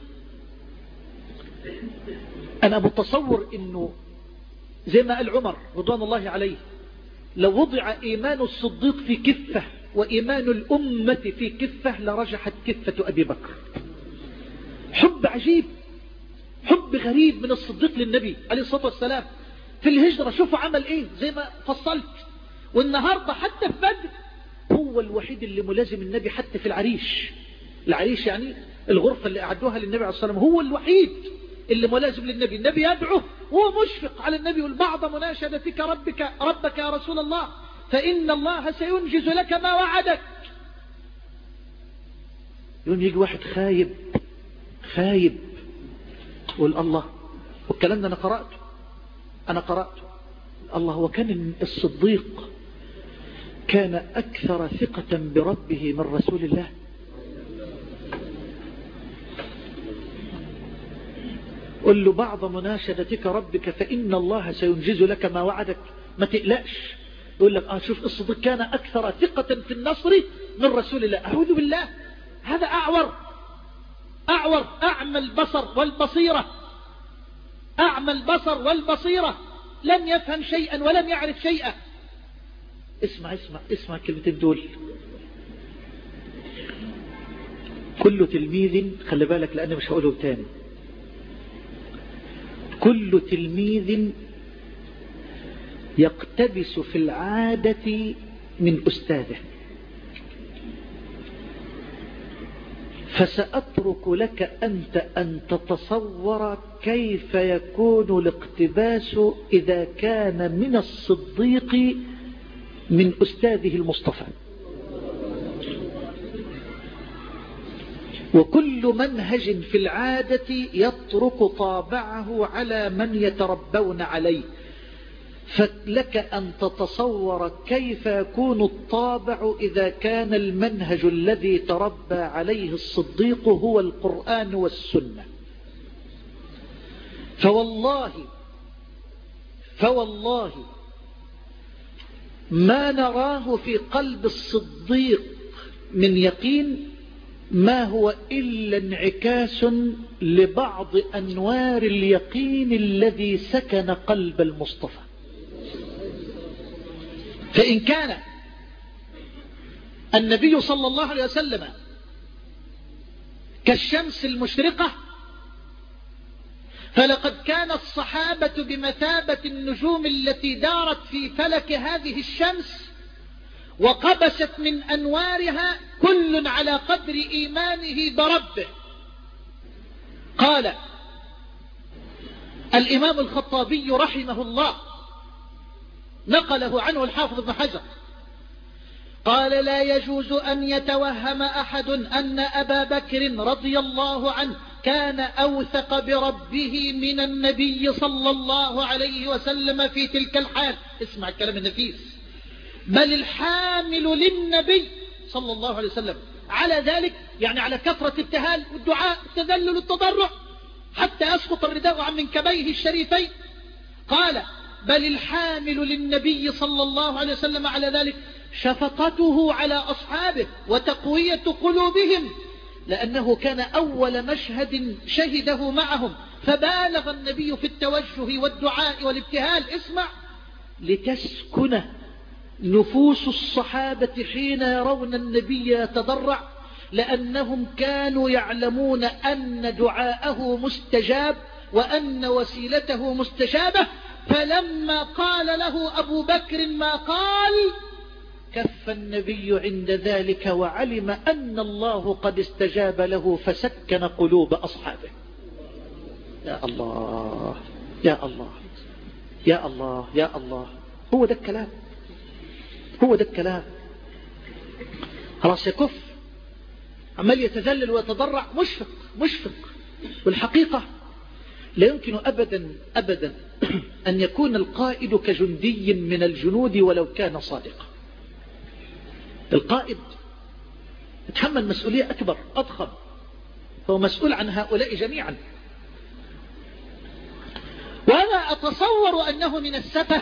أنا متصور إنه زي ما قال عمر رضوان الله عليه: لو وضع إيمان الصديق في كفة وإيمان الأمة في كفة لرجحت كفة أبي بكر. حب عجيب، حب غريب من الصديق للنبي عليه الصلاة والسلام. في الهجرة شوفوا عمل إيه زي ما فصلت، والنهاردة حتى في بدر هو الوحيد اللي ملازم النبي حتى في العريش. العريش يعني الغرفة اللي أعدوها للنبي عليه الصلاة والسلام، هو الوحيد اللي ملازم للنبي. النبي يدعوه وهو مشفق على النبي: والبعض مناشدتك ربك ربك يا رسول الله فإن الله سينجز لك ما وعدك. يوم يجي واحد خايب خايب يقول الله، والكلام ده أنا قرأته أنا قرأته الله. وكان الصديق كان أكثر ثقة بربه من رسول الله. قل له بعض مناشدتك ربك فإن الله سينجز لك ما وعدك، ما تقلقش. يقول لك آه شوف الصديق كان أكثر ثقة في النصر من رسول الله. أعوذ بالله، هذا أعور أعور أعمى البصر والبصيرة، أعمى البصر والبصيرة، لم يفهم شيئا ولم يعرف شيئا. اسمع اسمع اسمع كلمتين دول: كل تلميذ، خلي بالك لأني مش هقوله تاني، كل تلميذ يقتبس في العادة من أستاذه، فسأترك لك أنت أن تتصور كيف يكون الاقتباس إذا كان من الصديق من أستاذه المصطفى. وكل منهج في العادة يترك طابعه على من يتربون عليه، فلك أن تتصور كيف يكون الطابع إذا كان المنهج الذي تربى عليه الصديق هو القرآن والسنة. فوالله فوالله ما نراه في قلب الصديق من يقين ما هو إلا انعكاس لبعض أنوار اليقين الذي سكن قلب المصطفى. فإن كان النبي صلى الله عليه وسلم كالشمس المشرقة، فلقد كان الصحابة بمثابة النجوم التي دارت في فلك هذه الشمس وقبست من أنوارها كل على قدر إيمانه بربه. قال الإمام الخطابي رحمه الله، نقله عنه الحافظ ابن حجر، قال: لا يجوز أن يتوهم أحد أن أبا بكر رضي الله عنه كان أوثق بربه من النبي صلى الله عليه وسلم في تلك الحال. اسمع الكلام النفيس: بل الحامل للنبي صلى الله عليه وسلم على ذلك، يعني على كثرة ابتهال والدعاء التذلل التضرع حتى يسقط الرداء عن منكبيه الشريفين. قال: بل الحامل للنبي صلى الله عليه وسلم على ذلك شفقته على أصحابه وتقوية قلوبهم، لأنه كان أول مشهد شهده معهم، فبالغ النبي في التوجه والدعاء والابتهال. اسمع: لتسكن نفوس الصحابة حين يرون النبي يتضرع، لأنهم كانوا يعلمون أن دعاءه مستجاب وأن وسيلته مستجابة. فلما قال له أبو بكر ما قال كف النبي عند ذلك وعلم أن الله قد استجاب له فسكن قلوب أصحابه. يا الله يا الله يا الله يا الله، هو ده الكلام، هو ده الكلام. خلاص يكف، عمال يتذلل ويتضرع، مشفق مشفق. والحقيقة لا يمكن أبدا أبدا أن يكون القائد كجندي من الجنود ولو كان صادقا. القائد يتحمل مسؤولية أكبر أضخم، فهو مسؤول عن هؤلاء جميعا. وأنا أتصور أنه من السفه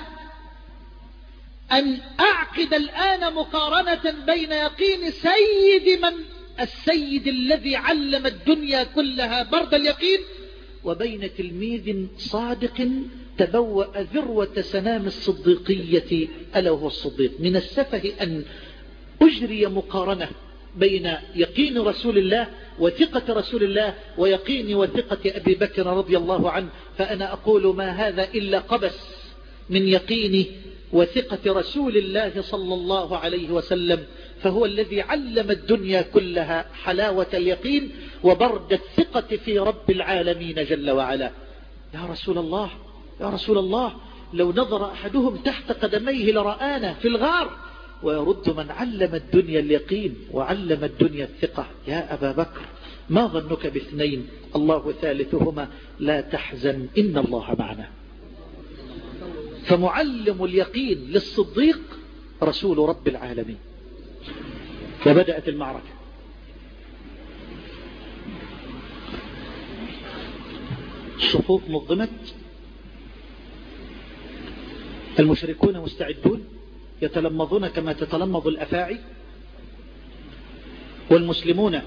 أن أعقد الآن مقارنة بين يقين سيد من السيد الذي علم الدنيا كلها برد اليقين وبين تلميذ صادق تبوأ ذروة سنام الصديقية ألا وهو الصديق. من السفه أن أجري مقارنة بين يقين رسول الله وثقة رسول الله ويقين وثقة أبي بكر رضي الله عنه. فأنا أقول ما هذا إلا قبس من يقين وثقة رسول الله صلى الله عليه وسلم، فهو الذي علم الدنيا كلها حلاوة اليقين وبرد الثقة في رب العالمين جل وعلا. يا رسول الله يا رسول الله، لو نظر أحدهم تحت قدميه لرآنا في الغار. ويرد من علم الدنيا اليقين وعلم الدنيا الثقة. يا أبا بكر ما ظنك باثنين الله ثالثهما لا تحزن إن الله معنا. فمعلم اليقين للصديق رسول رب العالمين. وبدأت المعركة. الصفوف نظمت، المشركون مستعدون يتلمظون كما تتلمظ الأفاعي، والمسلمون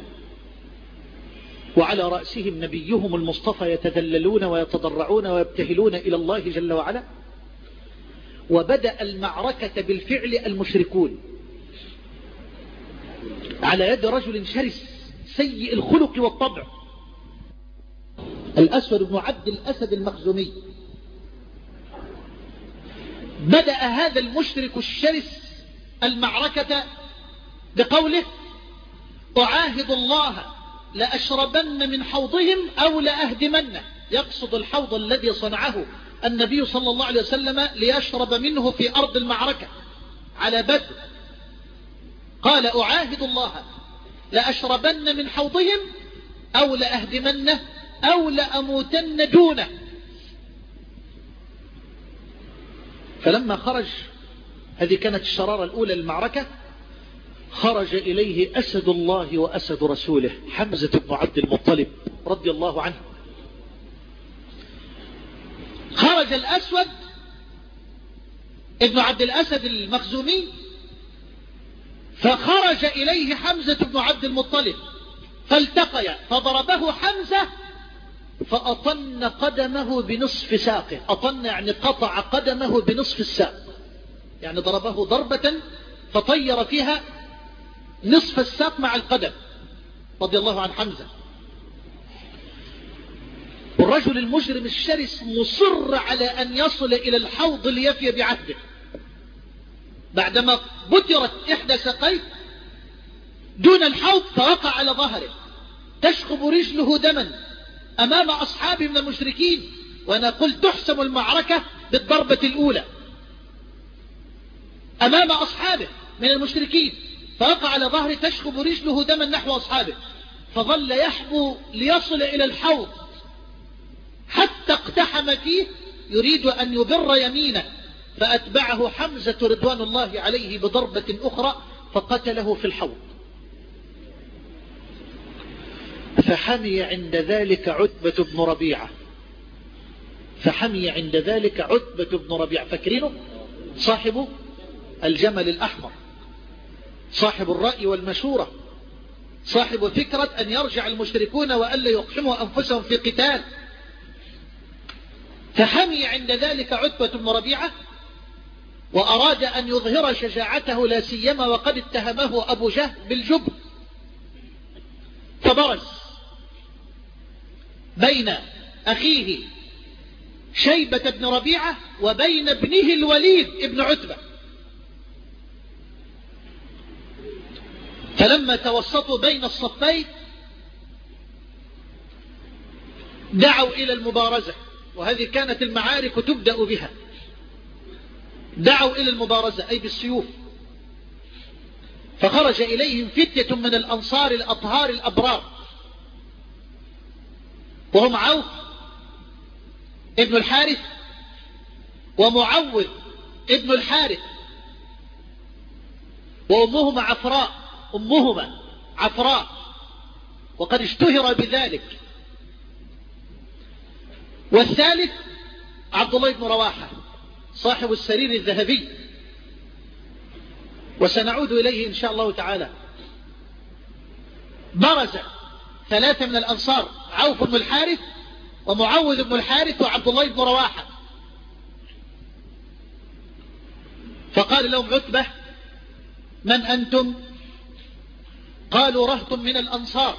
وعلى رأسهم نبيهم المصطفى يتذللون ويتضرعون ويبتهلون إلى الله جل وعلا. وبدأ المعركة بالفعل المشركون على يد رجل شرس سيء الخلق والطبع، الأسود بن عبد الأسد المخزومي. بدأ هذا المشرك الشرس المعركة بقوله: أعاهد الله لأشربن من حوضهم أو لأهدمنه. يقصد الحوض الذي صنعه النبي صلى الله عليه وسلم ليشرب منه في أرض المعركة على بدر. قال: أعاهد الله لأشربن من حوضهم أو لأهدمنه أو لأموتن دونه. فلما خرج، هذه كانت الشرارة الأولى للمعركة، خرج إليه أسد الله وأسد رسوله حمزة بن عبد المطلب رضي الله عنه. خرج الأسود ابن عبد الأسد المخزومي، فخرج إليه حمزة بن عبد المطلب فالتقيا، فضربه حمزة فأطن قدمه بنصف ساقه. أطن يعني قطع قدمه بنصف الساق، يعني ضربه ضربة فطير فيها نصف الساق مع القدم رضي الله عن حمزة. والرجل المجرم الشرس مصر على أن يصل إلى الحوض ليفي بعهده. بعدما بترت إحدى ساقيه دون الحوض فوقع على ظهره تشخب رجله دما أمام أصحابه من المشركين. وأنا قلت تحسم المعركة بالضربة الأولى أمام أصحابه من المشركين، فوقع على ظهره تشخب رجله دما نحو أصحابه، فظل يحبو ليصل إلى الحوض حتى اقتحم فيه يريد أن يبر يمينه، فأتبعه حمزة رضوان الله عليه بضربة أخرى فقتله في الحوض. فحمي عند ذلك عتبة بن ربيعة فحمي عند ذلك عتبة بن ربيعة فاكرينه؟ صاحب الجمل الأحمر صاحب الرأي والمشورة، صاحب فكرة أن يرجع المشركون وألا يقحموا أنفسهم في قتال. فحمي عند ذلك عتبة بن ربيعة وأراد أن يظهر شجاعته، لا سيما وقد اتهمه أبو جهل بالجبن، فبرز بين أخيه شيبة بن ربيعة وبين ابنه الوليد ابن عتبة. فلما توسطوا بين الصفين دعوا إلى المبارزة، وهذه كانت المعارك تبدأ بها. دعوا إلى المبارزة أي بالسيوف. فخرج إليهم فتية من الأنصار الأطهار الأبرار، وهم عوف ابن الحارث ومعوذ ابن الحارث، وأمهما عفراء أمهما عفراء وقد اشتهر بذلك. والثالث عبد الله بن رواحة صاحب السرير الذهبي، وسنعود إليه إن شاء الله تعالى. برز ثلاثة من الأنصار، عوف بن الحارث ومعوذ بن الحارث وعبد الله بن رواحة، فقال لهم عتبة: من أنتم؟ قالوا: رهط من الأنصار.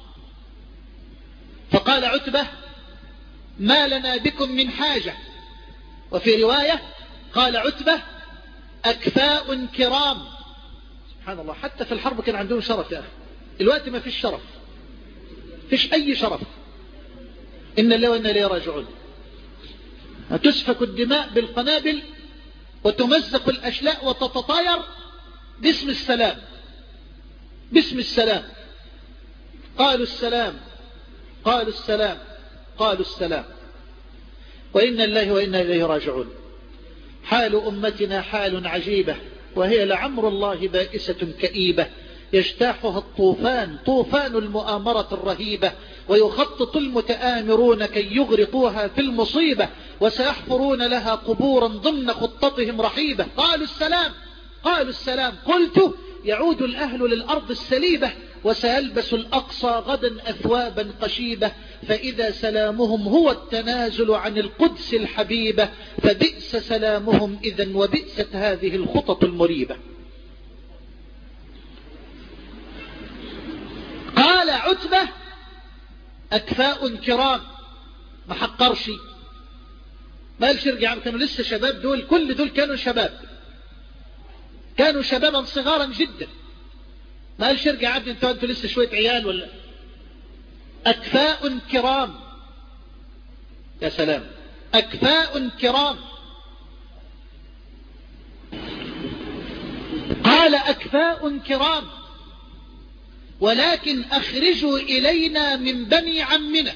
فقال عتبة: ما لنا بكم من حاجة. وفي رواية قال عتبة: أكفاء كرام. سبحان الله، حتى في الحرب كان عندهم شرف يا أخي. الوقت ما فيش شرف، فيش أي شرف. إن الله وإنا إليه راجعون. تسفك الدماء بالقنابل وتمزق الأشلاء وتتطاير باسم السلام، باسم السلام. قالوا السلام، قالوا السلام، قالوا السلام. وإن الله وإنا إليه راجعون. حال أمتنا حال عجيبة، وهي لعمر الله بائسة كئيبة، يجتاحها الطوفان، طوفان المؤامرة الرهيبة، ويخطط المتآمرون كي يغرقوها في المصيبة، وسيحفرون لها قبورا ضمن خطتهم رحيبة. قالوا السلام، قالوا السلام. قلت: يعود الأهل للأرض السليبة، وسيلبس الأقصى غدا أثوابا قشيبة، فإذا سلامهم هو التنازل عن القدس الحبيبة، فبئس سلامهم إذن وبئست هذه الخطط المريبة. قال عتبة: أكفاء كرام. ما حقرش، ما قالش ارجع، كانوا لسه شباب دول، كل دول كانوا شباب، كانوا شبابا صغارا جدا. ما قالش ارجع عبد انتوا انتوا لسه شوية عيال ولا. أكفاء كرام. يا سلام، أكفاء كرام. قال: أكفاء كرام، ولكن أخرجوا إلينا من بني عمنا.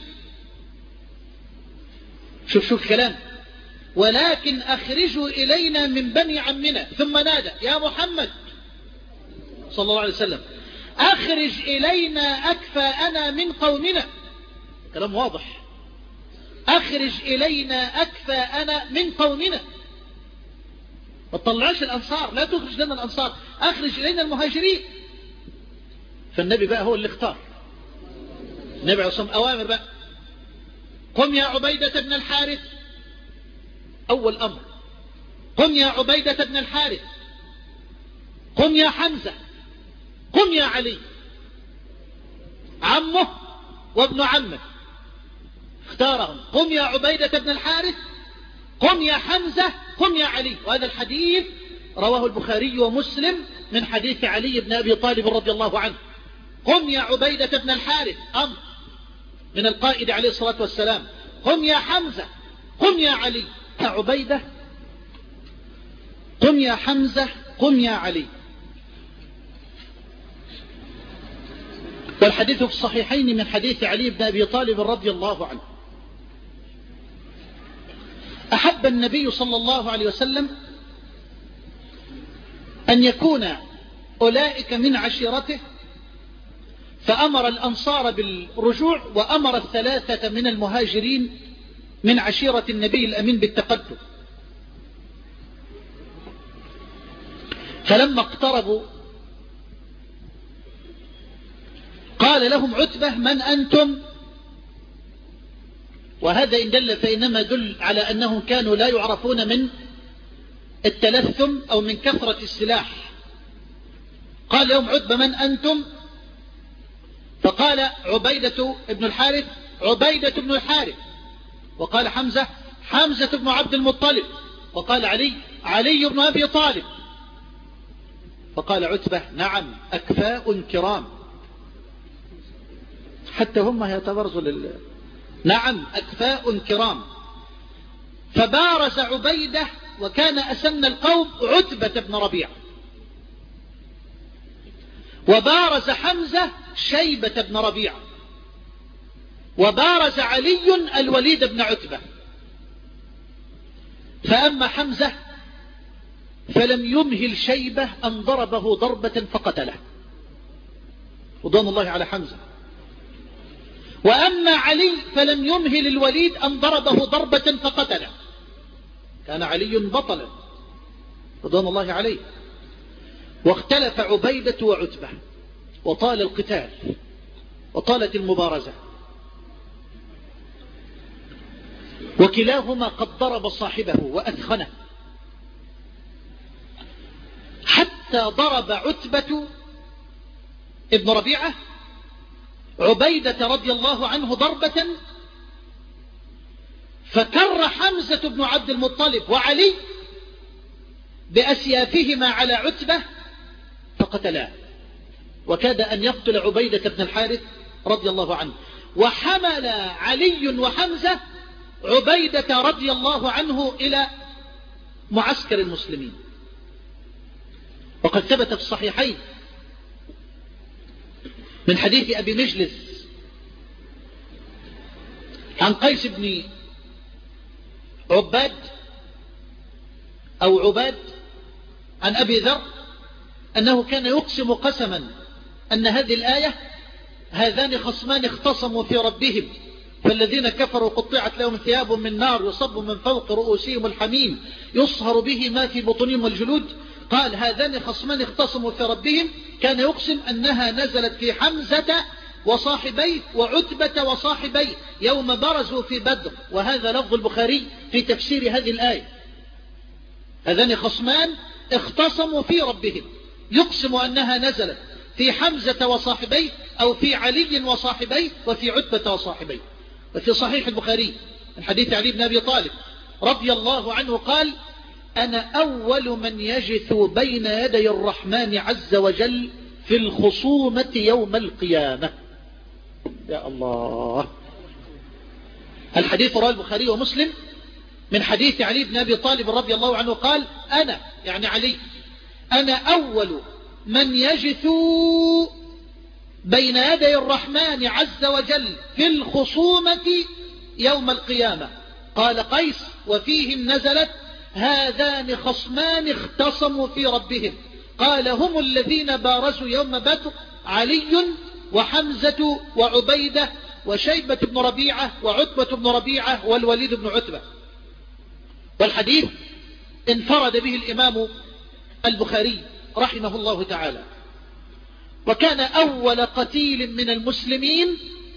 شوف شوف كلام، ولكن أخرجوا إلينا من بني عمنا. ثم نادى: يا محمد صلى الله عليه وسلم، أخرج إلينا أكفاءنا من قومنا. كلام واضح، أخرج إلينا أكفاءنا من قومنا. ما تطلعش الأنصار، لا تخرج لنا الأنصار، أخرج إلينا المهاجرين. فالنبي بقى هو اللي اختار. النبي عصام أوامر بقى: قم يا عبيدة بن الحارث. أول أمر: قم يا عبيدة بن الحارث، قم يا حمزة، قم يا علي. عمه وابن عمه اختارهم: قم يا عبيدة بن الحارث، قم يا حمزة، قم يا علي. وهذا الحديث رواه البخاري ومسلم من حديث علي بن أبي طالب رضي الله عنه. قم يا عبيدة بن الحارث، أمر من القائد عليه الصلاة والسلام. قم يا حمزة، قم يا علي. يا عبيدة، قم يا حمزة، قم يا علي. والحديث في الصحيحين من حديث علي بن أبي طالب رضي الله عنه. أحب النبي صلى الله عليه وسلم أن يكون أولئك من عشيرته، فأمر الأنصار بالرجوع، وأمر الثلاثة من المهاجرين من عشيرة النبي الأمين بالتقدم. فلما اقتربوا قال لهم عتبة: من أنتم؟ وهذا إن دل فإنما دل على أنهم كانوا لا يعرفون من التلثم أو من كثرة السلاح. قال لهم عتبة: من أنتم؟ فقال عبيدة بن الحارث: عبيدة بن الحارث. وقال حمزة: حمزة بن عبد المطلب. وقال علي: علي بن أبي طالب. فقال عتبة: نعم، أكفاء كرام. حتى هم يتبرزوا لله. نعم، أكفاء كرام. فبارز عبيدة، وكان أسن القوم، عتبة بن ربيعة. وبارز حمزة شيبة بن ربيعة. وبارز علي الوليد بن عتبة. فأما حمزة فلم يمهل شيبة أن ضربه ضربة فقتله، رضوان الله على حمزة. وأما علي فلم يمهل الوليد أن ضربه ضربة فقتله. كان علي بطلا رضوان الله عليه. واختلف عبيدة وعتبة، وطال القتال وطالت المبارزة، وكلاهما قد ضرب صاحبه وأثخنه، حتى ضرب عتبة ابن ربيعة عبيدة رضي الله عنه ضربة، فكر حمزة بن عبد المطلب وعلي بأسيافهما على عتبة فقتلاه، وكاد أن يقتل عبيدة بن الحارث رضي الله عنه. وحمل علي وحمزة عبيدة رضي الله عنه إلى معسكر المسلمين. وقد ثبت في الصحيحين من حديث أبي مجلس عن قيس بن عباد أو عباد عن أبي ذر أنه كان يقسم قسما أن هذه الآية: هذان خصمان اختصموا في ربهم فالذين كفروا قطعت لهم ثياب من نار يصب من فوق رؤوسهم الحميم يصهر به ما في بطونهم والجلود. قال: هذان خصمان اختصموا في ربهم. كان يقسم أنها نزلت في حمزة وصاحبيه وعتبة وصاحبيه يوم برزوا في بدر. وهذا لفظ البخاري في تفسير هذه الآية: هذان خصمان اختصموا في ربهم. يقسم أنها نزلت في حمزة وصاحبيه أو في علي وصاحبيه وفي عتبة وصاحبيه. وفي صحيح البخاري من حديث علي بن أبي طالب رضي الله عنه قال: أنا أول من يجث بين يدي الرحمن عز وجل في الخصومة يوم القيامة. يا الله. الحديث رواه البخاري ومسلم من حديث علي بن أبي طالب رضي الله عنه قال: أنا يعني علي أنا أول من يجث بين يدي الرحمن عز وجل في الخصومة يوم القيامة. قال قيس: وفيهم نزلت: هذان خصمان اختصموا في ربهم. قال: هم الذين بارزوا يوم بدر: علي وحمزة وعبيدة وشيبة بن ربيعة وعتبة بن ربيعة والوليد بن عتبة. والحديث انفرد به الإمام البخاري رحمه الله تعالى. وكان أول قتيل من المسلمين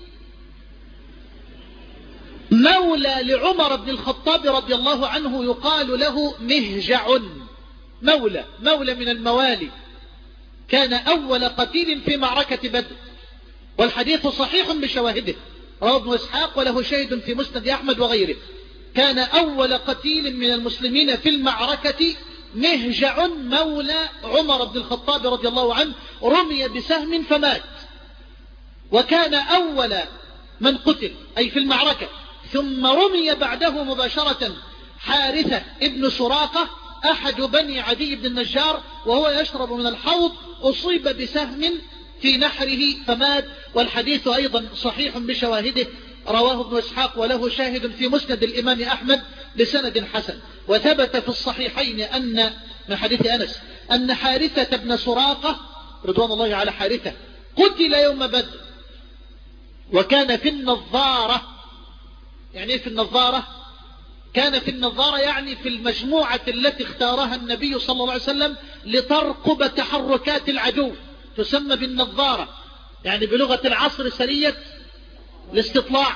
مولى لعمر بن الخطاب رضي الله عنه يقال له مهجع، مولى مولى من الموالي. كان أول قتيل في معركة بدر، والحديث صحيح بشواهده، رواه ابن إسحاق وله شاهد في مسند أحمد وغيره. كان أول قتيل من المسلمين في المعركة مهجع مولى عمر بن الخطاب رضي الله عنه، رمي بسهم فمات. وكان أول من قتل أي في المعركة ثم رمي بعده مباشرة حارثة ابن سراقة أحد بني عدي بن النجار، وهو يشرب من الحوض أصيب بسهم في نحره فمات. والحديث أيضا صحيح بشواهده، رواه ابن إسحاق وله شاهد في مسند الإمام أحمد بسند حسن. وثبت في الصحيحين أن من حديث أنس أن حارثة بن سراقة رضوان الله على حارثة قتل يوم بدر، وكان في النظارة. يعني ايه في النظارة؟ كان في النظارة يعني في المجموعة التي اختارها النبي صلى الله عليه وسلم لترقب تحركات العدو، تسمى بالنظارة. يعني بلغة العصر سرية الاستطلاع.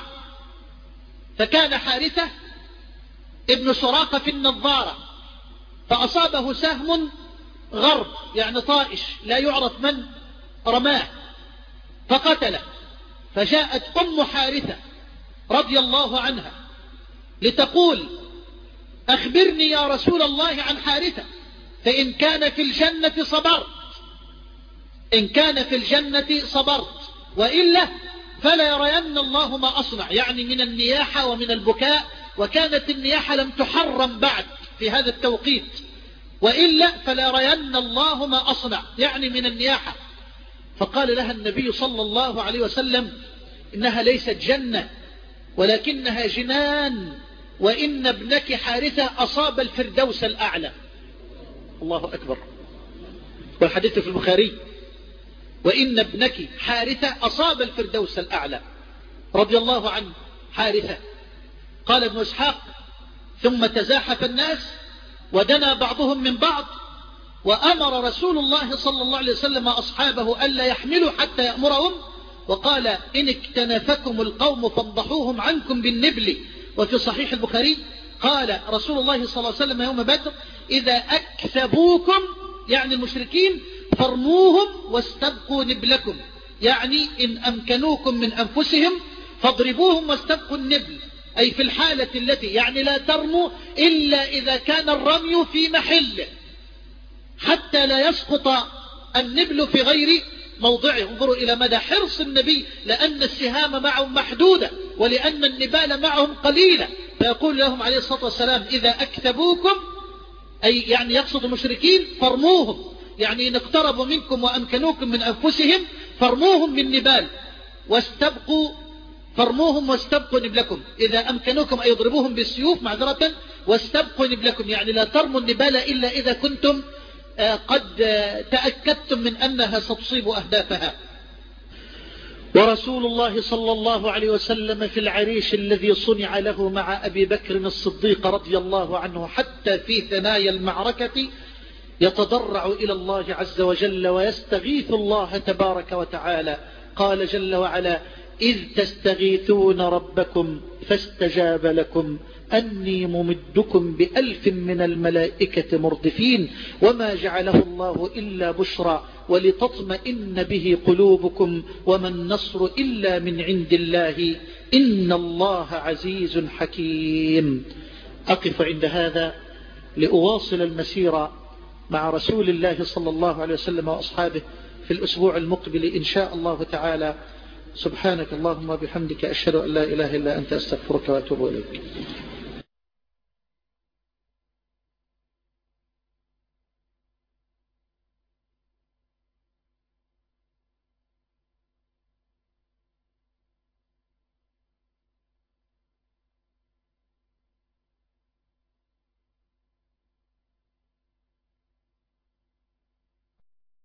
فكان حارثة ابن سراقة في النظارة، فأصابه سهم غرب يعني طائش لا يعرف من رماه فقتله. فجاءت أم حارثة رضي الله عنها لتقول أخبرني يا رسول الله عن حارثة، فإن كان في الجنة صبرت، إن كان في الجنة صبرت، وإلا فلا يرين الله ما أصنع، يعني من النياحة ومن البكاء، وكانت النياحة لم تحرم بعد في هذا التوقيت، وإلا فلا يرين الله ما أصنع، يعني من النياحة. فقال لها النبي صلى الله عليه وسلم إنها ليست جنة ولكنها جنان، وإن ابنك حارثة أصاب الفردوس الأعلى. الله أكبر. والحديث في البخاري وإن ابنك حارثة أصاب الفردوس الأعلى رضي الله عنه حارثة. قال ابن إسحاق ثم تزاحف الناس ودنا بعضهم من بعض، وأمر رسول الله صلى الله عليه وسلم أصحابه ألا يحملوا حتى يأمرهم، وقال إن اكتنفكم القوم فانضحوهم عنكم بالنبل. وفي صحيح البخاري قال رسول الله صلى الله عليه وسلم يوم بدر إذا أكثبوكم يعني المشركين فارموهم واستبقوا نبلكم، يعني إن أمكنوكم من أنفسهم فاضربوهم واستبقوا النبل، أي في الحالة التي يعني لا ترموا إلا إذا كان الرمي في محله حتى لا يسقط النبل في غير موضعه. انظروا إلى مدى حرص النبي، لأن السهام معهم محدودة ولأن النبال معهم قليلة، فيقول لهم عليه الصلاة والسلام إذا أكثبوكم، أي يعني يقصد المشركين فارموهم، يعني إن اقتربوا منكم وأمكنوكم من أنفسهم فارموهم بالنبال واستبقوا فارموهم واستبقوا نبلكم، إذا أمكنوكم أن يضربوهم بالسيوف معذرة واستبقوا نبلكم، يعني لا ترموا النبال إلا إذا كنتم قد تأكدتم من أنها ستصيب أهدافها. ورسول الله صلى الله عليه وسلم في العريش الذي صنع له مع أبي بكر الصديق رضي الله عنه حتى في ثنايا المعركة يتضرع إلى الله عز وجل ويستغيث الله تبارك وتعالى. قال جل وعلا إذ تستغيثون ربكم فاستجاب لكم أني ممدكم بألف من الملائكة مردفين وما جعله الله إلا بشرى ولتطمئن به قلوبكم وما النصر إلا من عند الله إن الله عزيز حكيم. أقف عند هذا لأواصل المسيرة مع رسول الله صلى الله عليه وسلم وأصحابه في الأسبوع المقبل إن شاء الله تعالى. سبحانك اللهم وبحمدك أشهد أن لا إله إلا أنت أستغفرك وأتوب إليك.